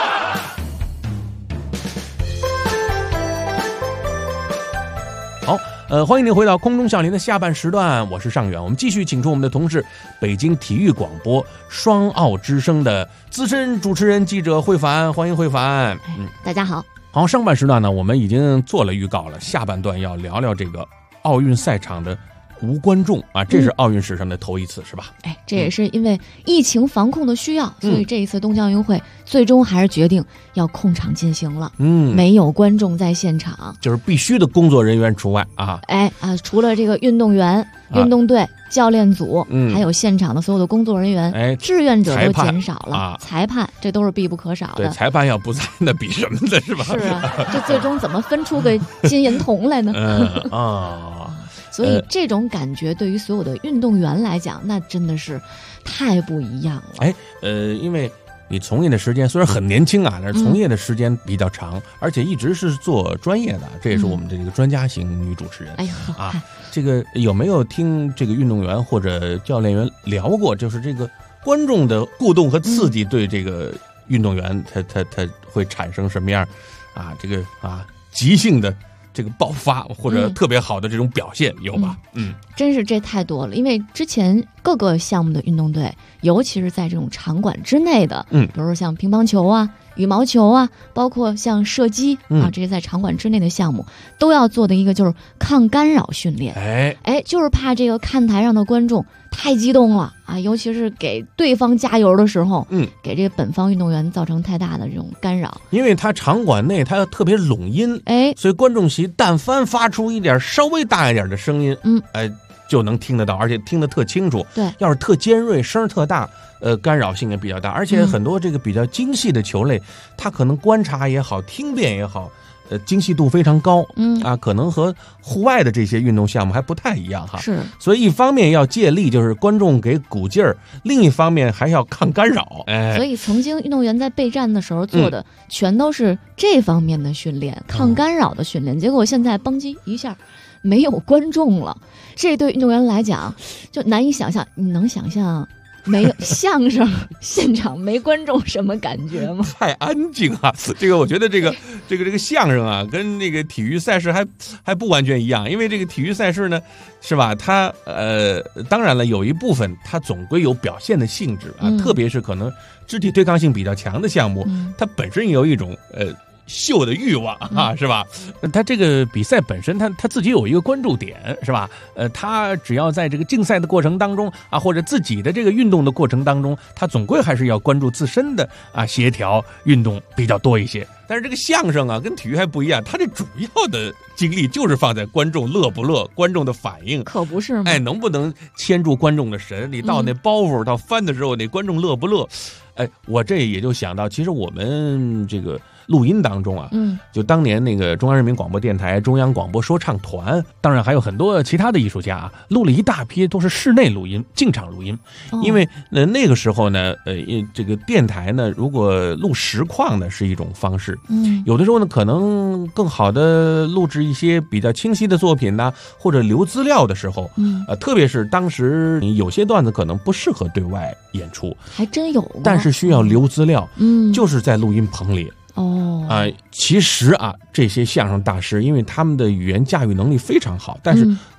[SPEAKER 2] 好，欢迎您回到空中笑林的下半时段，我是尚远。我们继续请出我们的同事，北京体育广播双奥之声的资深主持人记者慧凡，欢迎慧凡。
[SPEAKER 3] 大家好。
[SPEAKER 2] 好，上半时段呢，我们已经做了预告了，下半段要聊聊这个奥运赛场的无观众啊，这是奥运史上的头一次，是吧？
[SPEAKER 3] 这也是因为疫情防控的需要，所以这一次东京奥运会最终还是决定要控场进行了。没有观众在现场，
[SPEAKER 2] 就是必须的工作人员除外啊。
[SPEAKER 3] 除了这个运动员、运动队、教练组，还有现场的所有的工作人员，志愿者都减少了，裁判这都是必不可少的。
[SPEAKER 2] 对，裁判要不在，那比什么的是吧？
[SPEAKER 3] 是啊，这最终怎么分出个金银铜来呢？所以这种感觉对于所有的运动员来讲，那真的是太不一样了。
[SPEAKER 2] 因为你从业的时间虽然很年轻啊，但是从业的时间比较长，而且一直是做专业的，这也是我们的这个专家型女主持人。这个有没有听这个运动员或者教练员聊过，就是这个观众的互动和刺激对这个运动员他会产生什么样即兴的这个爆发或者特别好的这种表现，有吧？
[SPEAKER 3] 真是这太多了。因为之前各个项目的运动队，尤其是在这种场馆之内的，比如说像乒乓球啊、羽毛球啊，包括像射击这些在场馆之内的项目，都要做的一个就是抗干扰训练。就是怕这个看台上的观众太激动了啊，尤其是给对方加油的时候，给这个本方运动员造成太大的这种干扰。
[SPEAKER 2] 因为他场馆内他特别拢音，所以观众席但凡发出一点稍微大一点的声音，就能听得到，而且听得特清楚。
[SPEAKER 3] 对，
[SPEAKER 2] 要是特尖锐，声特大，干扰性也比较大。而且很多这个比较精细的球类，它可能观察也好，听辨也好，精细度非常高。可能和户外的这些运动项目还不太一样哈。
[SPEAKER 3] 是，
[SPEAKER 2] 所以一方面要借力，就是观众给鼓劲儿；另一方面还要抗干扰。
[SPEAKER 3] 所以曾经运动员在备战的时候做的全都是这方面的训练，抗干扰的训练。结果现在邦叽一下没有观众了，这对运动员来讲就难以想象。你能想象没有相声现场没观众什么感觉吗？
[SPEAKER 2] 太安静啊！这个我觉得这个相声啊，跟那个体育赛事还不完全一样，因为这个体育赛事呢，是吧？它当然了，有一部分它总归有表现的性质啊，特别是可能肢体对抗性比较强的项目，它本身有一种秀的欲望啊，是吧？他这个比赛本身，他自己有一个关注点，是吧？他只要在这个竞赛的过程当中啊，或者自己的这个运动的过程当中，他总归还是要关注自身的协调运动比较多一些。但是这个相声啊，跟体育还不一样，他这主要的精力就是放在观众乐不乐，观众的反应，
[SPEAKER 3] 可不是吗？
[SPEAKER 2] 能不能牵住观众的神？你到那包袱到翻的时候，那观众乐不乐？我这也就想到，其实我们这个录音当中啊，就当年那个中央人民广播电台中央广播说唱团，当然还有很多其他的艺术家啊，录了一大批都是室内录音、进场录音。因为那个时候呢，这个电台呢，如果录实况呢是一种方式，有的时候呢可能更好的录制一些比较清晰的作品呢，或者留资料的时候，特别是当时有些段子可能不适合对外演出，
[SPEAKER 3] 还真有，
[SPEAKER 2] 但是需要留资料，就是在录音棚里。其实啊，这些相声大师，因为他们的语言驾驭能力非常好，但是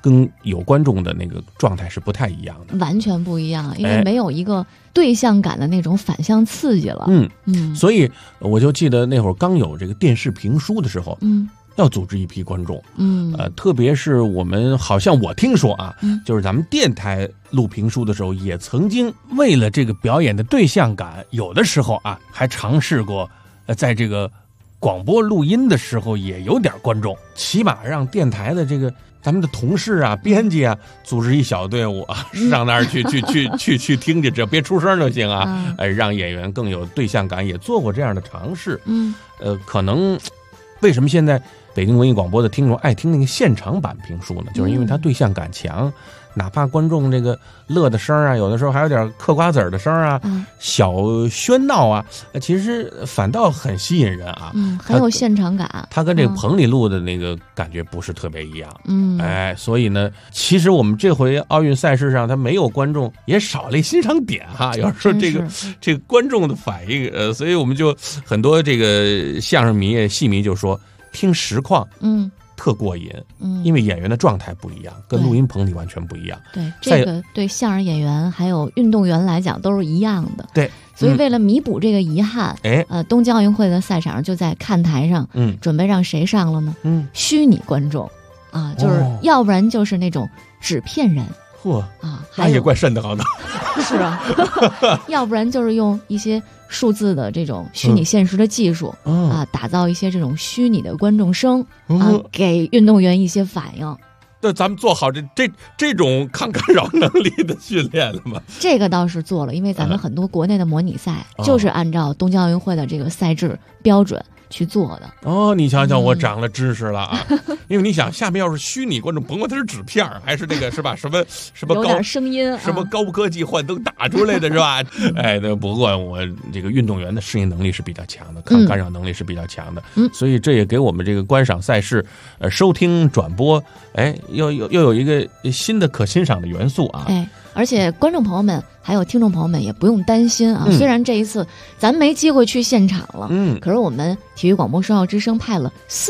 [SPEAKER 2] 跟有观众的那个状态是不太一样的，
[SPEAKER 3] 完全不一样，因为没有一个对象感的那种反向刺激了。
[SPEAKER 2] 所以我就记得那会儿刚有这个电视评书的时候，要组织一批观众，特别是我们好像我听说啊，就是咱们电台录评书的时候，也曾经为了这个表演的对象感，有的时候啊还尝试过，在这个广播录音的时候也有点观众，起码让电台的这个咱们的同事啊、编辑啊，组织一小队伍啊，上那儿去听去，只要别出声就行啊。让演员更有对象感，也做过这样的尝试。可能为什么现在北京文艺广播的听众爱听那个现场版评书呢？就是因为它对象感强，哪怕观众这个乐的声啊，有的时候还有点嗑瓜子儿的声啊，小喧闹啊，其实反倒很吸引人啊。
[SPEAKER 3] 很有现场感。
[SPEAKER 2] 它跟这个棚里录的那个感觉不是特别一样。所以呢，其实我们这回奥运赛事上它没有观众，也少了一欣赏点哈。有时候这个观众的反应，所以我们就很多这个相声迷、戏迷就说。听实况，特过瘾，因为演员的状态不一样，跟录音棚里完全不一样。
[SPEAKER 3] 对，这个对相声演员还有运动员来讲都是一样的。
[SPEAKER 2] 对，
[SPEAKER 3] 所以为了弥补这个遗憾，东京奥运会的赛场上就在看台上，准备让谁上了呢？虚拟观众啊，就是要不然就是那种纸片人。
[SPEAKER 2] 那也怪瘆得慌的。
[SPEAKER 3] 是啊，要不然就是用一些数字的这种虚拟现实的技术打造一些这种虚拟的观众声给运动员一些反应。
[SPEAKER 2] 那咱们做好这种抗干扰能力的训练了吗？
[SPEAKER 3] 这个倒是做了，因为咱们很多国内的模拟赛就是按照东京奥运会的这个赛制标准去做的。
[SPEAKER 2] 你瞧瞧，我长了知识了啊！因为你想，下面要是虚拟观众，甭管它是纸片还是那个是吧？什么
[SPEAKER 3] 有点声音，
[SPEAKER 2] 什么高科技幻灯打出来的是吧？那不过我这个运动员的适应能力是比较强的，抗干扰能力是比较强的，所以这也给我们这个观赏赛事、收听转播，又有一个新的可欣赏的元素啊！
[SPEAKER 3] 而且观众朋友们还有听众朋友们也不用担心啊，虽然这一次咱没机会去现场了，可是我们体育广播双奥之声派了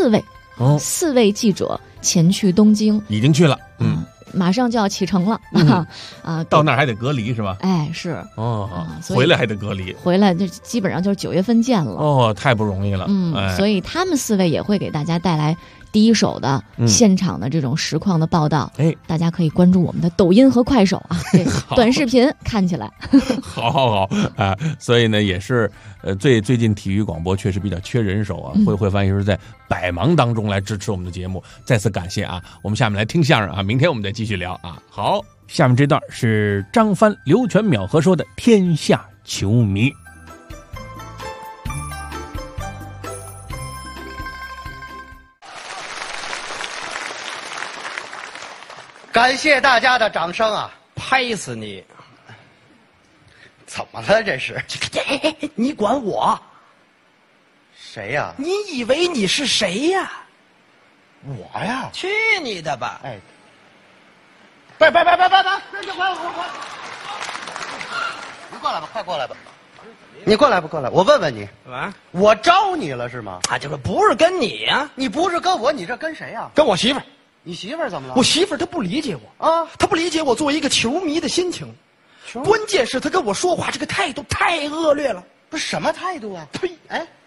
[SPEAKER 3] 4位记者前去东京，
[SPEAKER 2] 已经去了，
[SPEAKER 3] 马上就要启程了
[SPEAKER 2] 到那儿还得隔离是吧？
[SPEAKER 3] 是
[SPEAKER 2] 回来还得隔离，
[SPEAKER 3] 回来就基本上就是9月份见了。
[SPEAKER 2] 太不容易了。
[SPEAKER 3] 所以他们4位也会给大家带来第一手的现场的这种实况的报道。大家可以关注我们的抖音和快手啊，短视频看起来。
[SPEAKER 2] 好所以呢，也是最近体育广播确实比较缺人手啊，会发现是在百忙当中来支持我们的节目，再次感谢啊！我们下面来听相声啊，明天我们再继续聊啊。好，下面这段是张帆、刘全淼合说的《天下球迷》。
[SPEAKER 18] 感谢大家的掌声啊！
[SPEAKER 19] 拍死你！
[SPEAKER 18] 怎么了这是？
[SPEAKER 19] 你管我？
[SPEAKER 18] 谁呀？
[SPEAKER 19] 你以为你是谁呀？
[SPEAKER 18] 我呀？
[SPEAKER 19] 去你的吧！
[SPEAKER 18] 别！你过来吧，快过来吧！你过来不过来？我问问你，我招你了是吗？
[SPEAKER 19] 这个不是跟你呀，
[SPEAKER 18] 你不是跟我，你这跟谁呀？
[SPEAKER 19] 跟我媳妇儿。
[SPEAKER 18] 你媳妇儿怎么了？
[SPEAKER 19] 我媳妇儿她不理解我啊，她不理解我作为一个球迷的心情。关键是她跟我说话这个态度太恶劣了。
[SPEAKER 18] 不是什么态度啊？
[SPEAKER 19] 呸！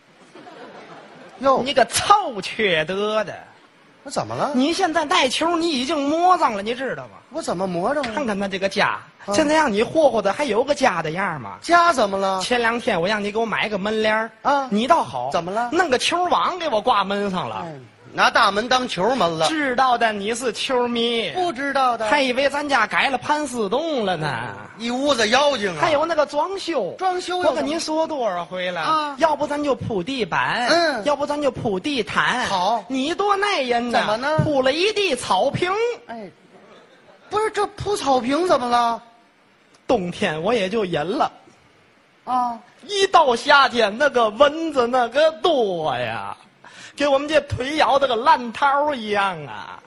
[SPEAKER 19] 你个臭缺德的！
[SPEAKER 18] 我怎么了？
[SPEAKER 19] 你现在带球，你已经魔怔了，你知道吗？
[SPEAKER 18] 我怎么魔怔了？
[SPEAKER 19] 看看他这个家，现在让你霍霍的还有个家的样吗？
[SPEAKER 18] 家怎么了？
[SPEAKER 19] 前2天我让你给我买个门帘
[SPEAKER 18] 啊，
[SPEAKER 19] 你倒好，
[SPEAKER 18] 怎么了？
[SPEAKER 19] 弄个球网给我挂门上了。
[SPEAKER 18] 拿大门当球门了。
[SPEAKER 19] 知道的你是球迷，
[SPEAKER 18] 不知道的
[SPEAKER 19] 还以为咱家改了盘丝洞了呢。
[SPEAKER 18] 一屋子妖精啊！
[SPEAKER 19] 还有那个装修，我跟你说多少回了啊？要不咱就铺地板，要不咱就铺地毯。
[SPEAKER 18] 好，
[SPEAKER 19] 你多耐人呢？
[SPEAKER 18] 怎么呢？
[SPEAKER 19] 铺了一地草坪。
[SPEAKER 18] 不是这铺草坪怎么了？
[SPEAKER 19] 冬天我也就忍了，
[SPEAKER 18] 一
[SPEAKER 19] 到夏天那个蚊子那个多呀。给我们这腿咬得个烂桃一样啊！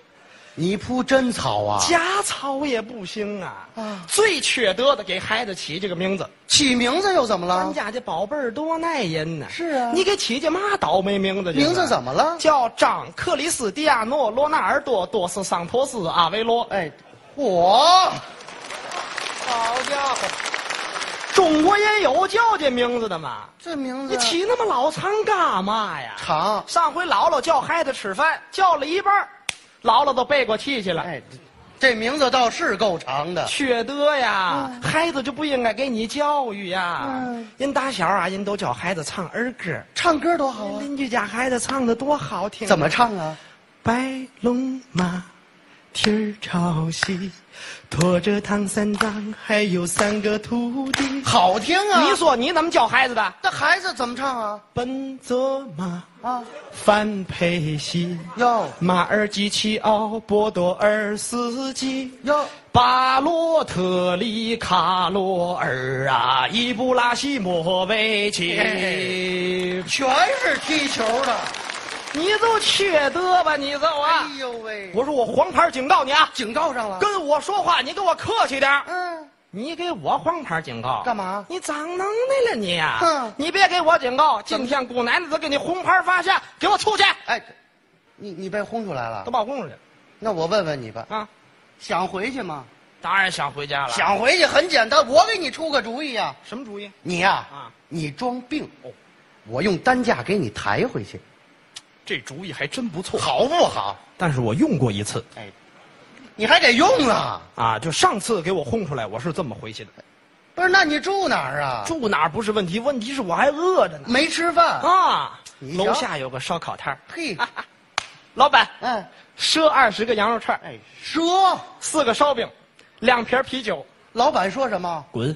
[SPEAKER 18] 你铺真草啊？
[SPEAKER 19] 假草也不行啊！最缺德的给孩子起这个名字，
[SPEAKER 18] 起名字又怎么了？
[SPEAKER 19] 咱家这宝贝儿多耐人呢。
[SPEAKER 18] 是啊，
[SPEAKER 19] 你给起这嘛倒霉名字？
[SPEAKER 18] 名字怎么了？
[SPEAKER 19] 叫张克里斯蒂亚诺罗纳尔多多斯桑托斯阿维罗。
[SPEAKER 18] 哎，好家伙！
[SPEAKER 19] 中国也有叫这名字的嘛？
[SPEAKER 18] 这名字
[SPEAKER 19] 你起那么老长干嘛呀？
[SPEAKER 18] 长。
[SPEAKER 19] 上回姥姥叫孩子吃饭，叫了一半，姥姥都背过气去了。
[SPEAKER 18] 哎，这名字倒是够长的。
[SPEAKER 19] 缺德呀！孩子就不应该给你教育呀。人打小啊，人都教孩子唱儿歌，
[SPEAKER 18] 唱歌多好啊！
[SPEAKER 19] 邻居家孩子唱的多好听。
[SPEAKER 18] 怎么唱啊？
[SPEAKER 19] 白龙马，蹄儿朝西。驮着唐三藏，还有3个徒弟，
[SPEAKER 18] 好听啊！
[SPEAKER 19] 你说你怎么教孩子的？
[SPEAKER 18] 那孩子怎么唱啊？
[SPEAKER 19] 奔泽马
[SPEAKER 18] 啊，
[SPEAKER 19] 范佩西
[SPEAKER 18] 哟，
[SPEAKER 19] 马尔基奇奥波多尔斯基
[SPEAKER 18] 哟，
[SPEAKER 19] 巴洛特里卡罗尔啊，伊布拉希莫维奇，
[SPEAKER 18] 全是踢球的。
[SPEAKER 19] 你都缺德吧，你这啊！
[SPEAKER 18] 哎呦喂！
[SPEAKER 19] 我说我黄牌警告你啊！
[SPEAKER 18] 警告上了。
[SPEAKER 19] 跟我说话，你给我客气点。你给我黄牌警告
[SPEAKER 18] 干嘛？
[SPEAKER 19] 你长能耐了你呀！你别给我警告，今天姑奶奶都给你红牌罚下，给我出去！
[SPEAKER 18] 哎，你被轰出来了？
[SPEAKER 19] 都把我轰出去。
[SPEAKER 18] 那我问问你吧，
[SPEAKER 19] 啊，
[SPEAKER 18] 想回去吗？
[SPEAKER 19] 当然想回家了。
[SPEAKER 18] 想回去很简单，我给你出个主意呀。
[SPEAKER 19] 什么主意？
[SPEAKER 18] 你呀，你装病，我用担架给你抬回去。
[SPEAKER 19] 这主意还真不错，
[SPEAKER 18] 好不好？
[SPEAKER 19] 但是我用过一次，
[SPEAKER 18] 哎，你还得用了
[SPEAKER 19] 啊！就上次给我轰出来，我是这么回去的。
[SPEAKER 18] 不是，那你住哪儿啊？
[SPEAKER 19] 住哪儿不是问题，问题是我还饿着呢，
[SPEAKER 18] 没吃饭
[SPEAKER 19] 啊。楼下有个烧烤摊儿，
[SPEAKER 18] 嘿，
[SPEAKER 19] 老板，赊20个羊肉串，
[SPEAKER 18] 哎，赊
[SPEAKER 19] 4个烧饼，2瓶啤酒。
[SPEAKER 18] 老板说什么？
[SPEAKER 19] 滚！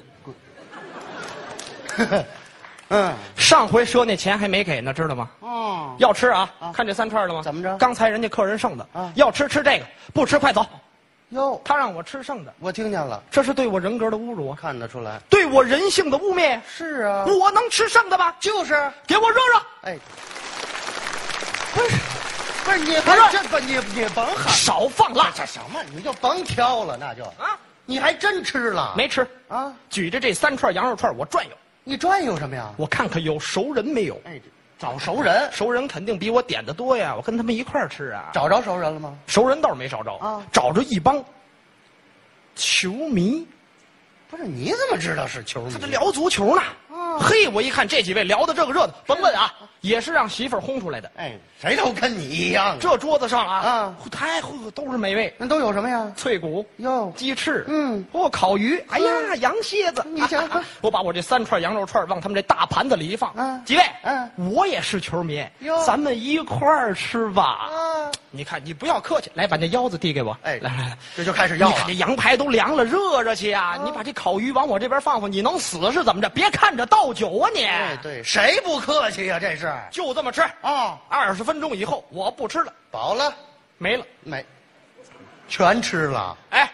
[SPEAKER 18] 嗯，
[SPEAKER 19] 上回赊那钱还没给呢，知道吗？
[SPEAKER 18] 哦，
[SPEAKER 19] 要吃啊！看这3串了吗？
[SPEAKER 18] 怎么着？
[SPEAKER 19] 刚才人家客人剩的啊，要吃这个，不吃快走。
[SPEAKER 18] 哟，
[SPEAKER 19] 他让我吃剩的，
[SPEAKER 18] 我听见了，
[SPEAKER 19] 这是对我人格的侮辱啊！
[SPEAKER 18] 看得出来，
[SPEAKER 19] 对我人性的污蔑。
[SPEAKER 18] 是啊，
[SPEAKER 19] 我能吃剩的吗？
[SPEAKER 18] 就是
[SPEAKER 19] 给我热热。
[SPEAKER 18] 哎，不是你还这不你甭喊，
[SPEAKER 19] 少放辣，
[SPEAKER 18] 这什么你就甭挑了，那就啊，你还真吃了？
[SPEAKER 19] 没吃
[SPEAKER 18] 啊，
[SPEAKER 19] 举着这3串羊肉串我转悠。
[SPEAKER 18] 你转悠什么呀？
[SPEAKER 19] 我看看有熟人没有。
[SPEAKER 18] 哎，找熟人，
[SPEAKER 19] 熟人肯定比我点的多呀，我跟他们一块儿吃啊。
[SPEAKER 18] 找着熟人了吗？
[SPEAKER 19] 熟人倒是没找着啊，找着一帮球迷。
[SPEAKER 18] 不是，你怎么知道是球迷？
[SPEAKER 19] 他这聊足球呢。嘿，我一看这几位聊的这个热的，甭问啊，也是让媳妇儿轰出来的。
[SPEAKER 18] 哎，谁都跟你一样。
[SPEAKER 19] 这桌子上啊，太都是美味。
[SPEAKER 18] 那都有什么呀？
[SPEAKER 19] 脆骨
[SPEAKER 18] 哟，
[SPEAKER 19] 鸡翅，烤鱼，哎呀，羊蝎子。
[SPEAKER 18] 你瞧，
[SPEAKER 19] 我把我这3串羊肉串往他们这大盘子里一放。几位，我也是球迷，咱们一块儿吃吧。你看，你不要客气，来把这腰子递给我。
[SPEAKER 18] 哎，
[SPEAKER 19] 来，
[SPEAKER 18] 这就开始要了。
[SPEAKER 19] 你看这羊排都凉了，热热去啊！你把这烤鱼往我这边放放，你能死是怎么着？别看着倒酒啊你！
[SPEAKER 18] 对对，谁不客气呀？这是
[SPEAKER 19] 就这么吃啊！20分钟以后我不吃了，
[SPEAKER 18] 饱了
[SPEAKER 19] 没了
[SPEAKER 18] 没，全吃了。
[SPEAKER 19] 哎，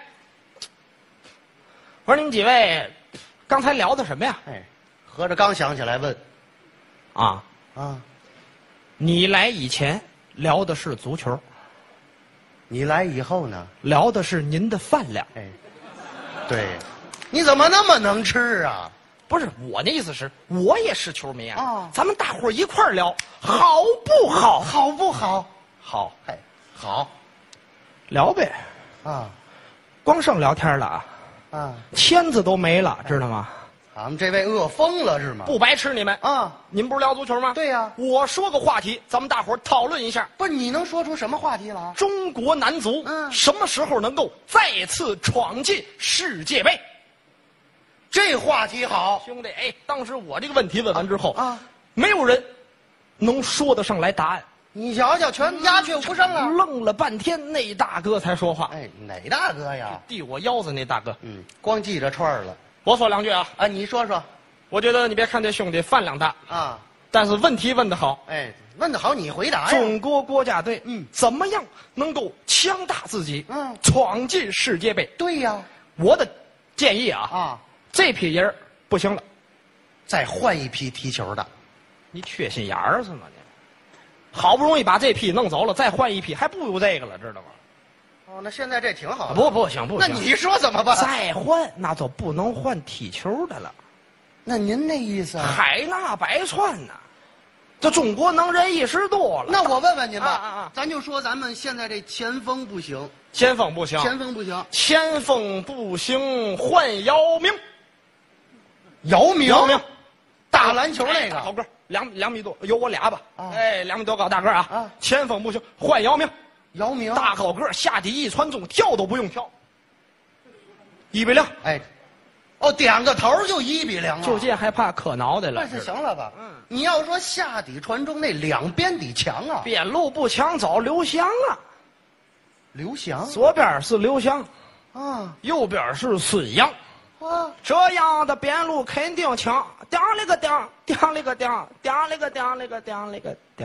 [SPEAKER 19] 我说你们几位刚才聊的什么呀？
[SPEAKER 18] 哎，合着刚想起来问，
[SPEAKER 19] 啊，你来以前聊的是足球，
[SPEAKER 18] 你来以后呢，
[SPEAKER 19] 聊的是您的饭量。
[SPEAKER 18] 哎，对，你怎么那么能吃啊？
[SPEAKER 19] 不是，我那意思是，我也是球迷啊。咱们大伙儿一块儿聊，好不好？
[SPEAKER 18] 好不好？
[SPEAKER 19] 好，
[SPEAKER 18] 哎，好，
[SPEAKER 19] 聊呗。
[SPEAKER 18] 啊，
[SPEAKER 19] 光剩聊天了
[SPEAKER 18] 啊，
[SPEAKER 19] 签子都没了，知道吗？
[SPEAKER 18] 俺们这位饿疯了是吗？
[SPEAKER 19] 不白吃你们
[SPEAKER 18] 啊！
[SPEAKER 19] 你们不是聊足球吗？
[SPEAKER 18] 对呀，
[SPEAKER 19] 我说个话题，咱们大伙儿讨论一下。
[SPEAKER 18] 不是，你能说出什么话题了？
[SPEAKER 19] 中国男足什么时候能够再次闯进世界杯？
[SPEAKER 18] 这话题好，
[SPEAKER 19] 兄弟，哎，当时我这个问题问完之后啊，没有人能说得上来答案。
[SPEAKER 18] 你瞧瞧，全鸦雀无声了。
[SPEAKER 19] 愣了半天，那大哥才说话。
[SPEAKER 18] 哎，哪大哥呀？
[SPEAKER 19] 递我腰子那大哥。
[SPEAKER 18] 光记着串了。
[SPEAKER 19] 我说2句啊。
[SPEAKER 18] 啊，你说说。
[SPEAKER 19] 我觉得你别看这兄弟饭量大
[SPEAKER 18] 啊，
[SPEAKER 19] 但是问题问得好。
[SPEAKER 18] 哎，问得好，你回答呀。
[SPEAKER 19] 中国国家队，怎么样能够强大自己？闯进世界杯。
[SPEAKER 18] 对呀，
[SPEAKER 19] 我的建议啊，这批人不行了，
[SPEAKER 18] 再换一批踢球的。
[SPEAKER 19] 你缺心眼儿是吗？你好不容易把这批弄走了，再换一批，还不如这个了，知道吗？
[SPEAKER 18] 哦，那现在这挺好的。
[SPEAKER 19] 不行。
[SPEAKER 18] 那你说怎么办？
[SPEAKER 19] 再换那就不能换踢球的了。
[SPEAKER 18] 那您那意思？
[SPEAKER 19] 海纳百川呐，这中国能人一时多了。
[SPEAKER 18] 那我问问您吧，咱就说咱们现在这前锋不行，
[SPEAKER 19] 前锋不行，换姚明。
[SPEAKER 18] 姚明，打篮球那个
[SPEAKER 19] 高个，2米多，有我俩吧？2米多高大个啊！前锋不行，换姚明。
[SPEAKER 18] 姚明
[SPEAKER 19] 大高个，下底一传中，跳都不用跳，1比0。
[SPEAKER 18] 哎，哦，点个头就1比0了，
[SPEAKER 19] 就这还怕磕脑袋了？
[SPEAKER 18] 那是行了吧？你要说下底传中，那两边得强啊，
[SPEAKER 19] 边路不抢找刘翔啊，
[SPEAKER 18] 刘翔
[SPEAKER 19] 左边是刘翔，右边是孙杨。这样的边路肯定强，叮了个叮，叮了个叮，叮了个叮了个叮了个叮。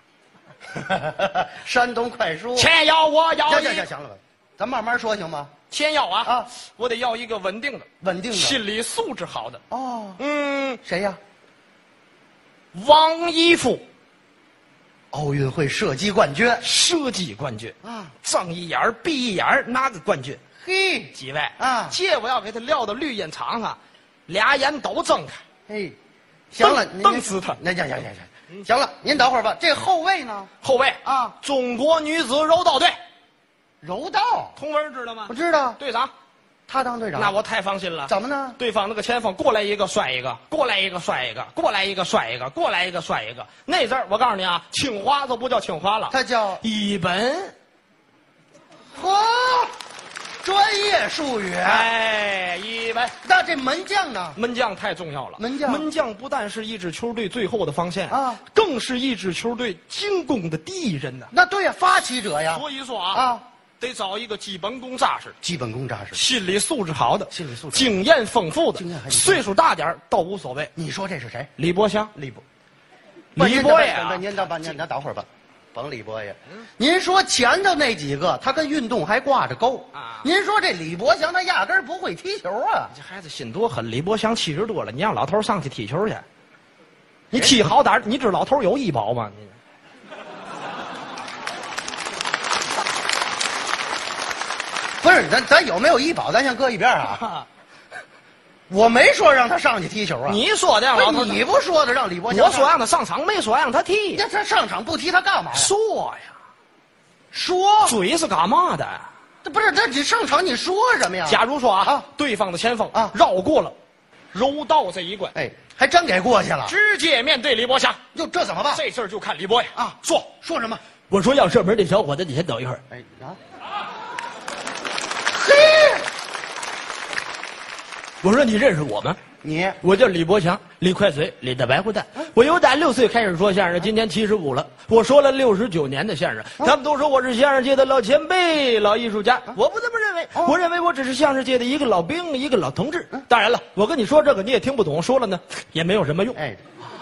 [SPEAKER 18] 山东快书，
[SPEAKER 19] 钱要我要
[SPEAKER 18] 行了吧，咱慢慢说行吗？
[SPEAKER 19] 钱要啊，我得要一个稳定的，心理素质好的。
[SPEAKER 18] 哦，谁呀？
[SPEAKER 19] 王一夫，
[SPEAKER 18] 奥运会射击冠军
[SPEAKER 19] 啊，睁一眼闭一眼拿个冠军。
[SPEAKER 18] 嘿，
[SPEAKER 19] 几位啊，这我要给他撂到绿茵场上，俩眼都睁开。
[SPEAKER 18] 嘿，行了，
[SPEAKER 19] 瞪死他。
[SPEAKER 18] 那行，行了，您等会儿吧。这后卫呢？
[SPEAKER 19] 后卫啊，中国女子柔道队。
[SPEAKER 18] 柔道，
[SPEAKER 19] 童文知道吗？
[SPEAKER 18] 我知道，
[SPEAKER 19] 队长，
[SPEAKER 18] 他当队长，
[SPEAKER 19] 那我太放心了。
[SPEAKER 18] 怎么呢？
[SPEAKER 19] 对方那个前锋过来一个摔一个，过来一个摔一个，过来一个摔一个，过来一个摔一个。那阵儿我告诉你啊，清华都不叫清华了，
[SPEAKER 18] 他叫
[SPEAKER 19] 一本。
[SPEAKER 18] 呵。专业术语，
[SPEAKER 19] 一本。
[SPEAKER 18] 那这门将呢？
[SPEAKER 19] 门将太重要了。门将不但是一支球队最后的防线啊，更是一支球队进攻的第一人呢。
[SPEAKER 18] 那对呀，发起者呀。
[SPEAKER 19] 所以说啊，得找一个基本功扎实、心理素质好的、经验丰富的、岁数大点倒无所谓。
[SPEAKER 18] 你说这是谁？
[SPEAKER 19] 李伯祥，
[SPEAKER 18] 李伯
[SPEAKER 19] 爷啊！
[SPEAKER 18] 您等会儿吧。甭李伯爷，您说前头那几个，他跟运动还挂着钩啊？您说这李伯祥他压根儿不会踢球啊？
[SPEAKER 19] 这孩子心多狠！李伯祥70多了，你让老头上去踢球去，你踢好点，你知老头有医保吗？你
[SPEAKER 18] 不是咱有没有医保？咱先搁一边啊。我没说让他上去踢球啊！
[SPEAKER 19] 你说的让老头，
[SPEAKER 18] 你不说的让李伯祥，
[SPEAKER 19] 我说让他上场，没说让他踢。
[SPEAKER 18] 那他上场不踢，他干嘛呀？
[SPEAKER 19] 说呀，
[SPEAKER 18] 说
[SPEAKER 19] 嘴是干嘛的？
[SPEAKER 18] 这不是那你上场你说什么呀？
[SPEAKER 19] 假如说啊，对方的前锋啊绕过了柔道这一关，
[SPEAKER 18] 哎，还真给过去了，
[SPEAKER 19] 直接面对李伯祥。
[SPEAKER 18] 哟，这怎么办？
[SPEAKER 19] 这事儿就看李伯爷啊，说
[SPEAKER 18] 什么？
[SPEAKER 19] 我说要射门的小伙子，你先等一会儿。
[SPEAKER 18] 哎啊，
[SPEAKER 19] 嘿。我说你认识我吗？我叫李伯祥，李快嘴，李大白胡蛋。我由打6岁开始说相声，今年75了。我说了69年的相声，他们都说我是相声界的老前辈、老艺术家。我不这么认为，我认为我只是相声界的一个老兵、一个老同志。当然了，我跟你说这个你也听不懂，说了呢也没有什么用。
[SPEAKER 18] 哎，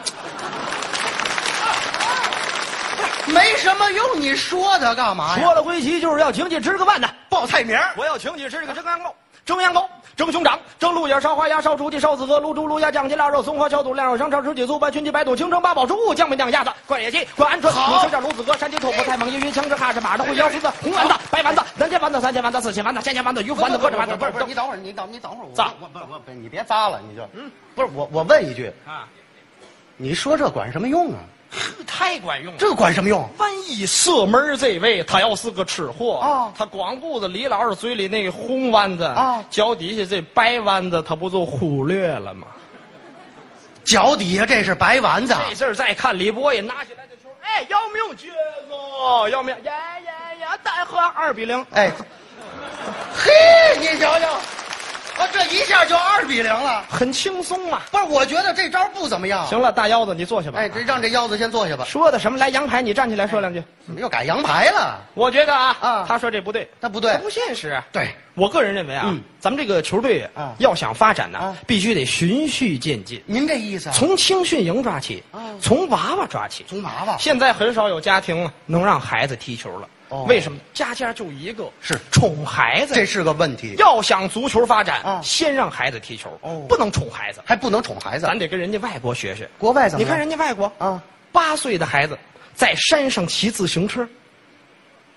[SPEAKER 18] 没什么用，你说他干嘛呀？
[SPEAKER 19] 说了归齐，就是要请去吃个饭的，
[SPEAKER 18] 报菜名。
[SPEAKER 19] 我要请去吃这个蒸羊羔、蒸羊羔。蒸熊掌、蒸鹿眼、烧花鸭、烧雏鸡、烧子鹅、卤猪、卤鸭、酱鸡、腊肉、松花小肚、晾肉香肠、吃鸡酥、白群鸡、白肚、清蒸八宝猪、酱焖酱鸭子、灌野鸡、灌鹌鹑、卤水饺、卤子鹅、山鸡、豆腐、太猛、鱼、枪支、哈士、马的、烩腰、丝子、红丸子、白丸子、3千丸子、3千丸子、4千丸子、1000千丸子、鱼丸子、鸽子丸子。
[SPEAKER 18] 不是，你等会儿，你等会儿，我你别咂了，你就不是我问一句啊，你说这管什么用啊？
[SPEAKER 19] 太管用了，
[SPEAKER 18] 这管什么用？
[SPEAKER 19] 万一射门这位他要是个吃货啊，他光顾着李老师嘴里那个红丸子啊，脚底下这白丸子他不就忽略了吗？
[SPEAKER 18] 脚底下这是白丸子，
[SPEAKER 19] 这事儿再看李博也拿起来这球，哎，姚明绝了，姚明呀，带和2比0，
[SPEAKER 18] 哎，嘿，你瞧瞧。啊，这一下就2比0了，
[SPEAKER 19] 很轻松嘛。
[SPEAKER 18] 不是，我觉得这招不怎么样。
[SPEAKER 19] 行了，大腰子你坐下吧。
[SPEAKER 18] 哎，让这腰子先坐下吧。
[SPEAKER 19] 说的什么来羊排？你站起来说2句。
[SPEAKER 18] 怎么又改羊排了？
[SPEAKER 19] 我觉得啊，他说这不对，
[SPEAKER 18] 他不对，
[SPEAKER 19] 不现实。
[SPEAKER 18] 对，
[SPEAKER 19] 我个人认为啊，咱们这个球队啊，要想发展呢，必须得循序渐进。
[SPEAKER 18] 您这意思啊？
[SPEAKER 19] 从青训营抓起，从娃娃抓起。
[SPEAKER 18] 从娃娃。
[SPEAKER 19] 现在很少有家庭能让孩子踢球了。为什么？家家就一个，
[SPEAKER 18] 是
[SPEAKER 19] 宠孩子，
[SPEAKER 18] 这是个问题。
[SPEAKER 19] 要想足球发展，先让孩子踢球，不能宠孩子，
[SPEAKER 18] 还不能宠孩子，
[SPEAKER 19] 咱得跟人家外国学学。
[SPEAKER 18] 国外怎么？
[SPEAKER 19] 你看人家外国啊，8岁的孩子在山上骑自行车，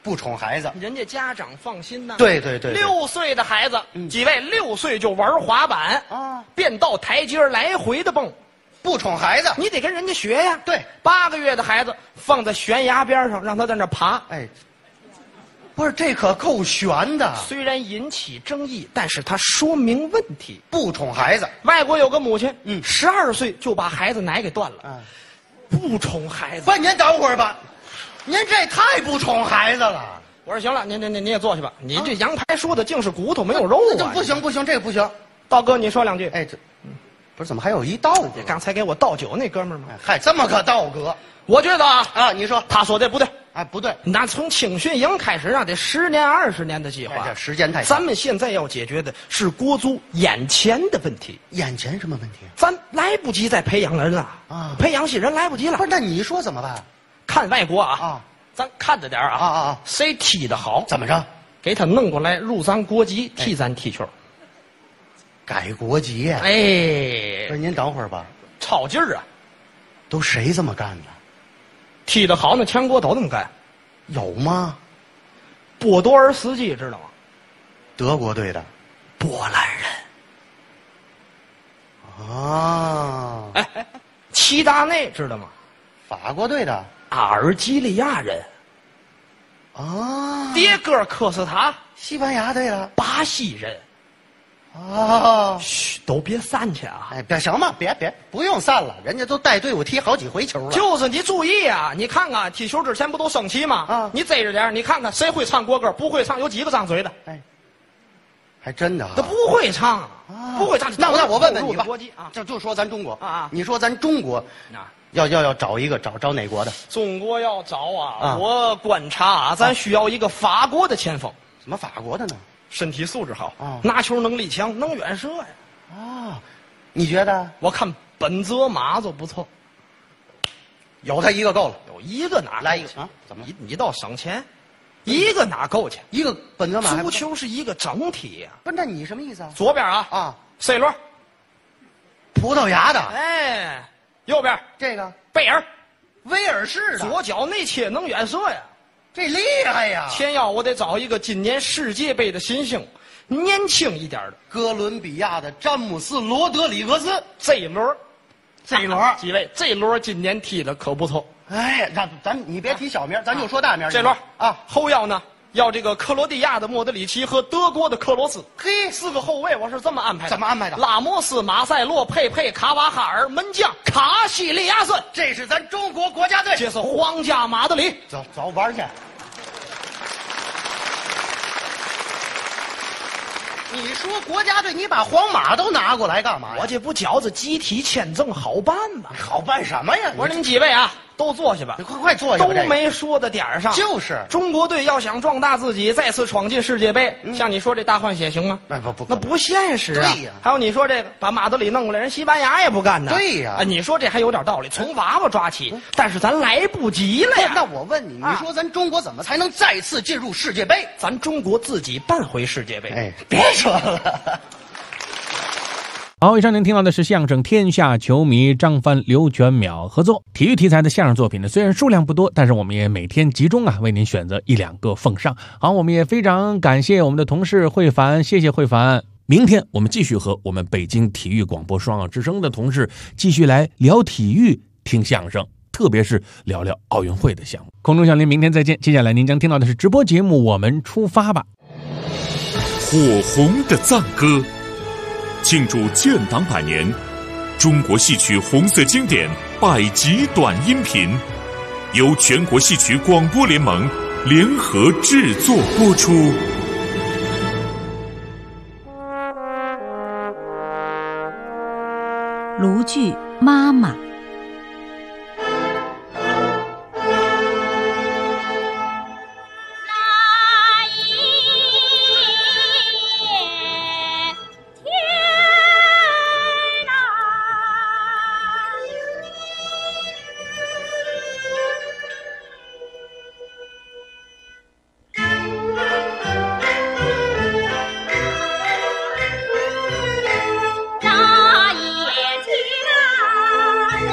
[SPEAKER 18] 不宠孩子，
[SPEAKER 19] 人家家长放心呐。
[SPEAKER 18] 对对对
[SPEAKER 19] ，6岁的孩子，几位6岁就玩滑板啊，变道台阶来回的蹦，
[SPEAKER 18] 不宠孩子，
[SPEAKER 19] 你得跟人家学呀。
[SPEAKER 18] 对
[SPEAKER 19] ，8个月的孩子放在悬崖边上，让他在那爬。
[SPEAKER 18] 哎，不是这可够悬的。
[SPEAKER 19] 虽然引起争议，但是他说明问题。
[SPEAKER 18] 不宠孩子，
[SPEAKER 19] 外国有个母亲，12岁就把孩子奶给断了。不宠孩子。
[SPEAKER 18] 不，您等会儿吧，您这太不宠孩子了。
[SPEAKER 19] 我说行了，您也坐去吧。你这羊排说的净是骨头没有肉啊！
[SPEAKER 18] 不行不行，这个不行。
[SPEAKER 19] 道哥，你说2句。
[SPEAKER 18] 哎，这不是怎么还有一道哥？
[SPEAKER 19] 刚才给我倒酒那哥们儿吗？
[SPEAKER 18] 嗨，这么个道哥，
[SPEAKER 19] 我觉得
[SPEAKER 18] 啊，你说
[SPEAKER 19] 他说的不对。
[SPEAKER 18] 哎，不对，
[SPEAKER 19] 那从青训营开始，得10年20年的计划，
[SPEAKER 18] 这时间太长。
[SPEAKER 19] 咱们现在要解决的是国足眼前的问题。
[SPEAKER 18] 眼前什么问题？
[SPEAKER 19] 咱来不及再培养人了啊！培养新人来不及了。
[SPEAKER 18] 不是，那你说怎么办？
[SPEAKER 19] 看外国啊，咱看着点啊谁踢得好，
[SPEAKER 18] 怎么着？
[SPEAKER 19] 给他弄过来入咱国籍，替咱踢球。
[SPEAKER 18] 改国籍呀？
[SPEAKER 19] 哎，
[SPEAKER 18] 不是，您等会儿吧。
[SPEAKER 19] 超劲儿啊！
[SPEAKER 18] 都谁这么干的？
[SPEAKER 19] 踢得好，那全国都这么干。
[SPEAKER 18] 有吗？
[SPEAKER 19] 波多尔斯基知道吗？
[SPEAKER 18] 德国队的
[SPEAKER 19] 波兰人。
[SPEAKER 18] 啊，
[SPEAKER 19] 齐达内知道吗？
[SPEAKER 18] 法国队的
[SPEAKER 19] 阿尔及利亚人。
[SPEAKER 18] 啊，
[SPEAKER 19] 迭戈科斯塔，
[SPEAKER 18] 西班牙队的
[SPEAKER 19] 巴西人。
[SPEAKER 18] 啊，
[SPEAKER 19] 嘘，都别散去啊！
[SPEAKER 18] 哎，别行吧，别，不用散了，人家都带队伍踢好几回球了。
[SPEAKER 19] 就是你注意啊，你看看踢球之前不都升旗吗？啊，你逮着点，你看看谁会唱国歌，不会唱有几个张嘴的？哎，
[SPEAKER 18] 还真的啊，
[SPEAKER 19] 他不会唱，不会唱。
[SPEAKER 18] 那我问问你吧，
[SPEAKER 19] 国际啊，
[SPEAKER 18] 就说咱中国
[SPEAKER 19] 啊，
[SPEAKER 18] 你说咱中国要找一个找哪国的？
[SPEAKER 19] 中国要找啊，我观察啊，咱需要一个法国的前锋。
[SPEAKER 18] 什么法国的呢？
[SPEAKER 19] 身体素质好，拿球能力强，能远射呀！
[SPEAKER 18] 啊，你觉得？
[SPEAKER 19] 我看本泽马就不错，
[SPEAKER 18] 有他一个够了，
[SPEAKER 19] 有一个哪
[SPEAKER 18] 来一个啊？怎么？
[SPEAKER 19] 你倒省钱，一个哪够去？
[SPEAKER 18] 一个本泽马。
[SPEAKER 19] 足球是一个整体呀。
[SPEAKER 18] 不是，那你什么意思啊？
[SPEAKER 19] 左边啊，C 罗，
[SPEAKER 18] 葡萄牙的。
[SPEAKER 19] 哎，右边
[SPEAKER 18] 这个
[SPEAKER 19] 贝尔，
[SPEAKER 18] 威尔士的，
[SPEAKER 19] 左脚内切能远射呀。
[SPEAKER 18] 这厉害呀！
[SPEAKER 19] 前腰我得找一个今年世界杯的新星，年轻一点的，
[SPEAKER 18] 哥伦比亚的詹姆斯·罗德里格斯。
[SPEAKER 19] 这轮，
[SPEAKER 18] 几
[SPEAKER 19] 位，这轮今年踢的可不错。
[SPEAKER 18] 哎，咱你别提小名，咱就说大名。
[SPEAKER 19] 这轮啊，后腰呢要这个克罗地亚的莫德里奇和德国的克罗斯。
[SPEAKER 18] 嘿
[SPEAKER 19] ，4个后卫我是这么安排的。
[SPEAKER 18] 怎么安排的？
[SPEAKER 19] 拉莫斯、马塞洛、佩佩、卡瓦哈尔，门将卡西利亚森。
[SPEAKER 18] 这是咱中国国家队。
[SPEAKER 19] 这是皇家马德里。
[SPEAKER 18] 走玩去。你说国家队，你把皇马都拿过来干嘛呀？
[SPEAKER 19] 我这不觉着集体签证好办吗？
[SPEAKER 18] 好办什么呀？
[SPEAKER 19] 我说你们几位啊，都坐下吧。
[SPEAKER 18] 你快坐下吧。
[SPEAKER 19] 都没说到点儿上。
[SPEAKER 18] 就是
[SPEAKER 19] 中国队要想壮大自己，再次闯进世界杯，像你说这大换血行吗？那不现实啊。
[SPEAKER 18] 对呀。
[SPEAKER 19] 还有你说这个把马德里弄过来，人西班牙也不干呢。
[SPEAKER 18] 对呀。
[SPEAKER 19] 你说这还有点道理，从娃娃抓起。但是咱来不及了呀。
[SPEAKER 18] 那我问你，你说咱中国怎么才能再次进入世界杯？
[SPEAKER 19] 咱中国自己办回世界杯。
[SPEAKER 18] 哎，别说了。
[SPEAKER 2] 好，以上您听到的是相声《天下球迷》张帆、刘全淼合作体育题材的相声作品呢，虽然数量不多，但是我们也每天集中为您选择1-2个奉上。好，我们也非常感谢我们的同事慧凡，谢谢慧凡。明天我们继续和我们北京体育广播双语之声的同事继续来聊体育、听相声，特别是聊聊奥运会的项目。空中小林，明天再见。接下来您将听到的是直播节目《我们出发吧》。
[SPEAKER 8] 火红的赞歌，庆祝建党100年，中国戏曲红色经典100集短音频，由全国戏曲广播联盟联合制作播出。
[SPEAKER 20] 卢剧妈妈。
[SPEAKER 10] 那一天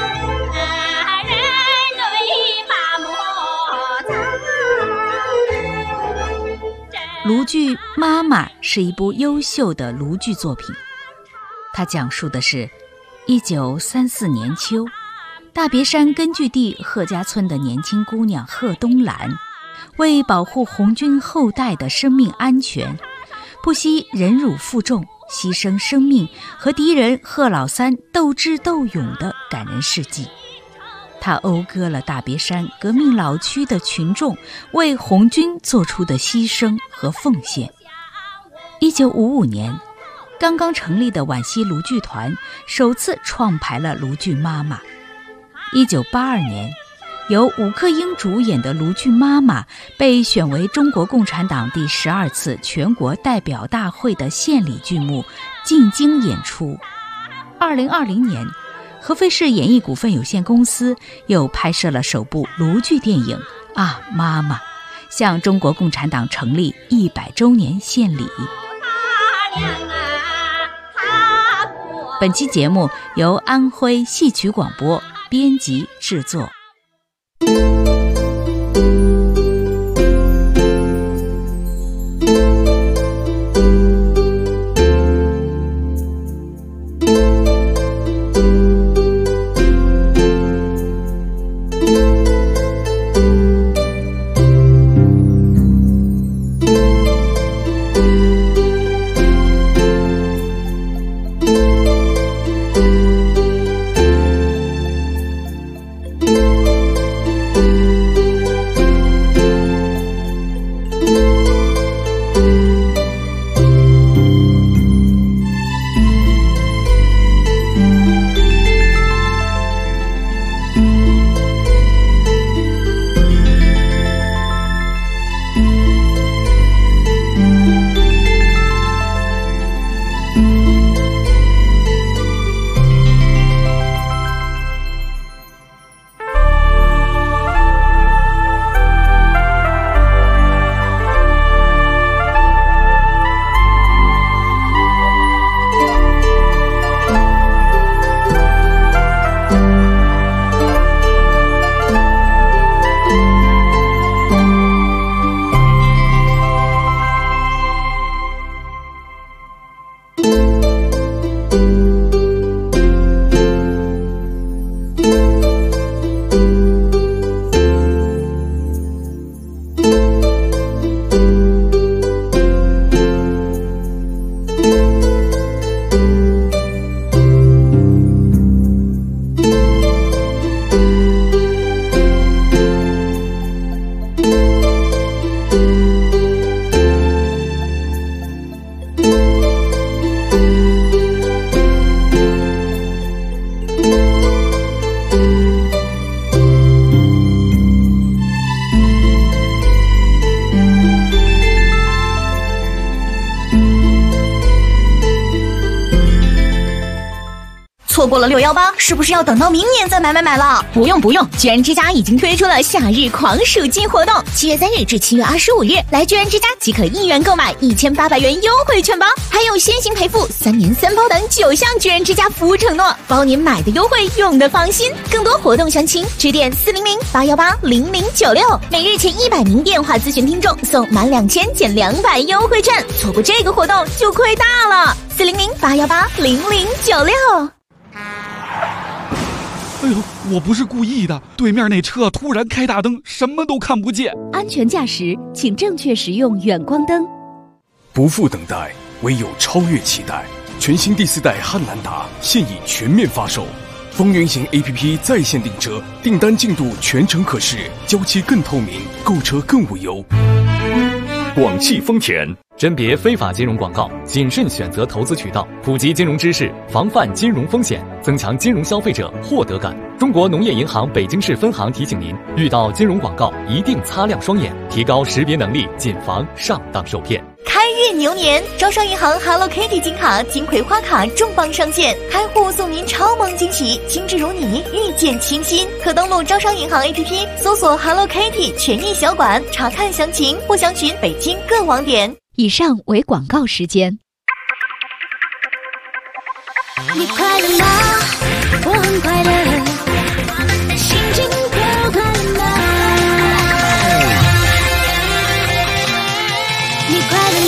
[SPEAKER 20] 鲁剧《妈妈》是一部优秀的鲁剧作品，它讲述的是1934年秋，大别山根据地贺家村的年轻姑娘贺东兰，为保护红军后代的生命安全，不惜忍辱负重，牺牲生命和敌人贺老三斗智斗勇的感人事迹。他讴歌了大别山革命老区的群众为红军做出的牺牲和奉献。1955年，刚刚成立的皖西鲁剧团首次创排了鲁剧《妈妈》。1982年，由吴克英主演的鲁剧《妈妈》被选为中国共产党第12次全国代表大会的献礼剧目，进京演出。2020年，合肥市演艺股份有限公司又拍摄了首部鲁剧电影《啊，妈妈》，向中国共产党成立100周年献礼。本期节目由安徽戏曲广播编辑制作。
[SPEAKER 16] 错过了618，是不是要等到明年再买了？不用，居然之家已经推出了夏日狂暑季活动，7月3日至7月25日，来居然之家即可1元购买1800元优惠券包，还有先行赔付、3年3包等9项居然之家服务承诺，包您买的优惠，用的放心。更多活动详情致电400-818-0096，每日前100名电话咨询听众送满2000减200优惠券，错过这个活动就亏大了。400-818-0096。
[SPEAKER 21] 哎呦，我不是故意的，对面那车突然开大灯，什么都看不见。
[SPEAKER 22] 安全驾驶，请正确使用远光灯。
[SPEAKER 12] 不负等待，唯有超越期待。全新第4代汉兰达现已全面发售，风云行 APP 在线订车，订单进度全程可视，交期更透明，购车更无忧。
[SPEAKER 23] 广汽丰田甄别非法金融广告，谨慎选择投资渠道，普及金融知识，防范金融风险，增强金融消费者获得感。中国农业银行北京市分行提醒您，遇到金融广告一定擦亮双眼，提高识别能力，谨防上当受骗。
[SPEAKER 16] 开运牛年，招商银行 Hello Kitty 金卡、金葵花卡重磅上线，开户送您超萌惊喜，精致如你，遇见清新。可登录招商银行 APP 搜索 Hello Kitty 权益小馆，查看详情或详询北京各网点。
[SPEAKER 22] 以上为广告时间。
[SPEAKER 10] 你快乐吗？我很快乐，我们的心情都快乐吗？你快乐吗？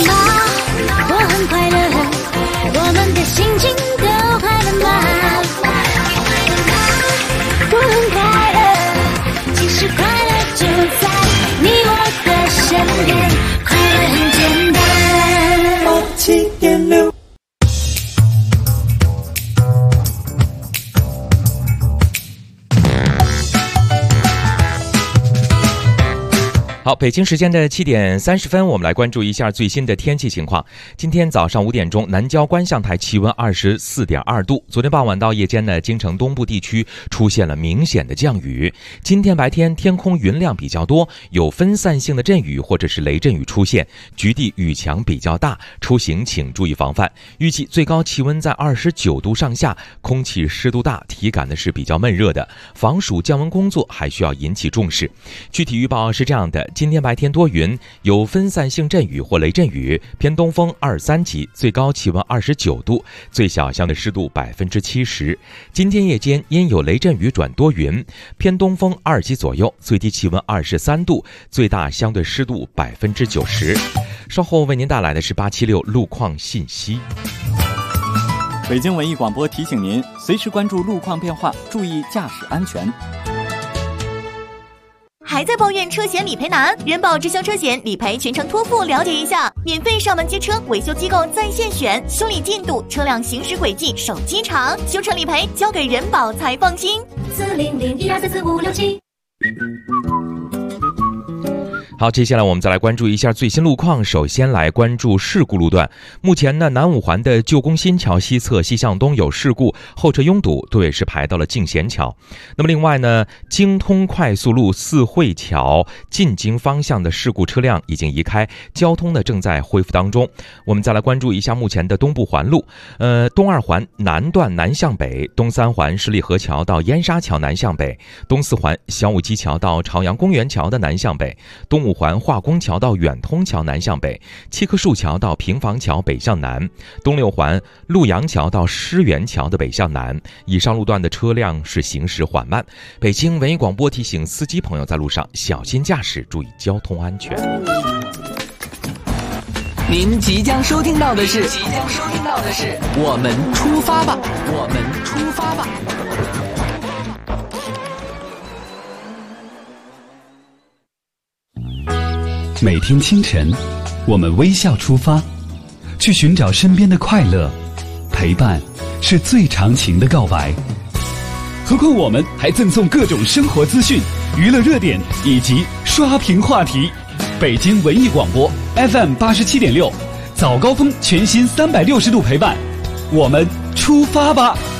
[SPEAKER 4] 好，北京时间的7点30分，我们来关注一下最新的天气情况。今天早上5点钟，南郊观象台气温24.2度。昨天傍晚到夜间呢，京城东部地区出现了明显的降雨。今天白天天空云量比较多，有分散性的阵雨或者是雷阵雨出现，局地雨强比较大，出行请注意防范。预计最高气温在29度上下，空气湿度大，体感呢是比较闷热的，防暑降温工作还需要引起重视。具体预报是这样的：今天白天多云，有分散性阵雨或雷阵雨，偏东风2、3级，最高气温29度，最小相对湿度70%。今天夜间因有雷阵雨转多云，偏东风2级左右，最低气温23度，最大相对湿度90%。稍后为您带来的是876路况信息。
[SPEAKER 5] 北京文艺广播提醒您，随时关注路况变化，注意驾驶安全。
[SPEAKER 16] 还在抱怨车险理赔难？人保直销车险理赔全程托付，了解一下，免费上门接车，维修机构在线选，修理进度、车辆行驶轨迹、手机长，修车理赔交给人保才放心。40012344567。
[SPEAKER 4] 好，接下来我们再来关注一下最新路况。首先来关注事故路段。目前呢，南五环的旧宫新桥西侧西向东有事故，后车拥堵，队尾是排到了静贤桥。那么另外呢，京通快速路四惠桥进京方向的事故车辆已经移开，交通呢正在恢复当中。我们再来关注一下目前的东部环路，东二环南段南向北，东三环十里河桥到燕莎桥南向北，东四环小武基桥到朝阳公园桥的南向北，东五环化工桥到远通桥南向北，七棵树桥到平房桥北向南，东六环陆阳桥到狮园桥的北向南。以上路段的车辆是行驶缓慢。北京文艺广播提醒司机朋友在路上小心驾驶，注意交通安全。
[SPEAKER 17] 您即将收听到的是我们出发吧，我们出发吧。
[SPEAKER 6] 每天清晨，我们微笑出发，去寻找身边的快乐。陪伴是最长情的告白。何况我们还赠送各种生活资讯、娱乐热点以及刷屏话题。北京文艺广播 FM 87.6，早高峰全新360度陪伴，我们出发吧。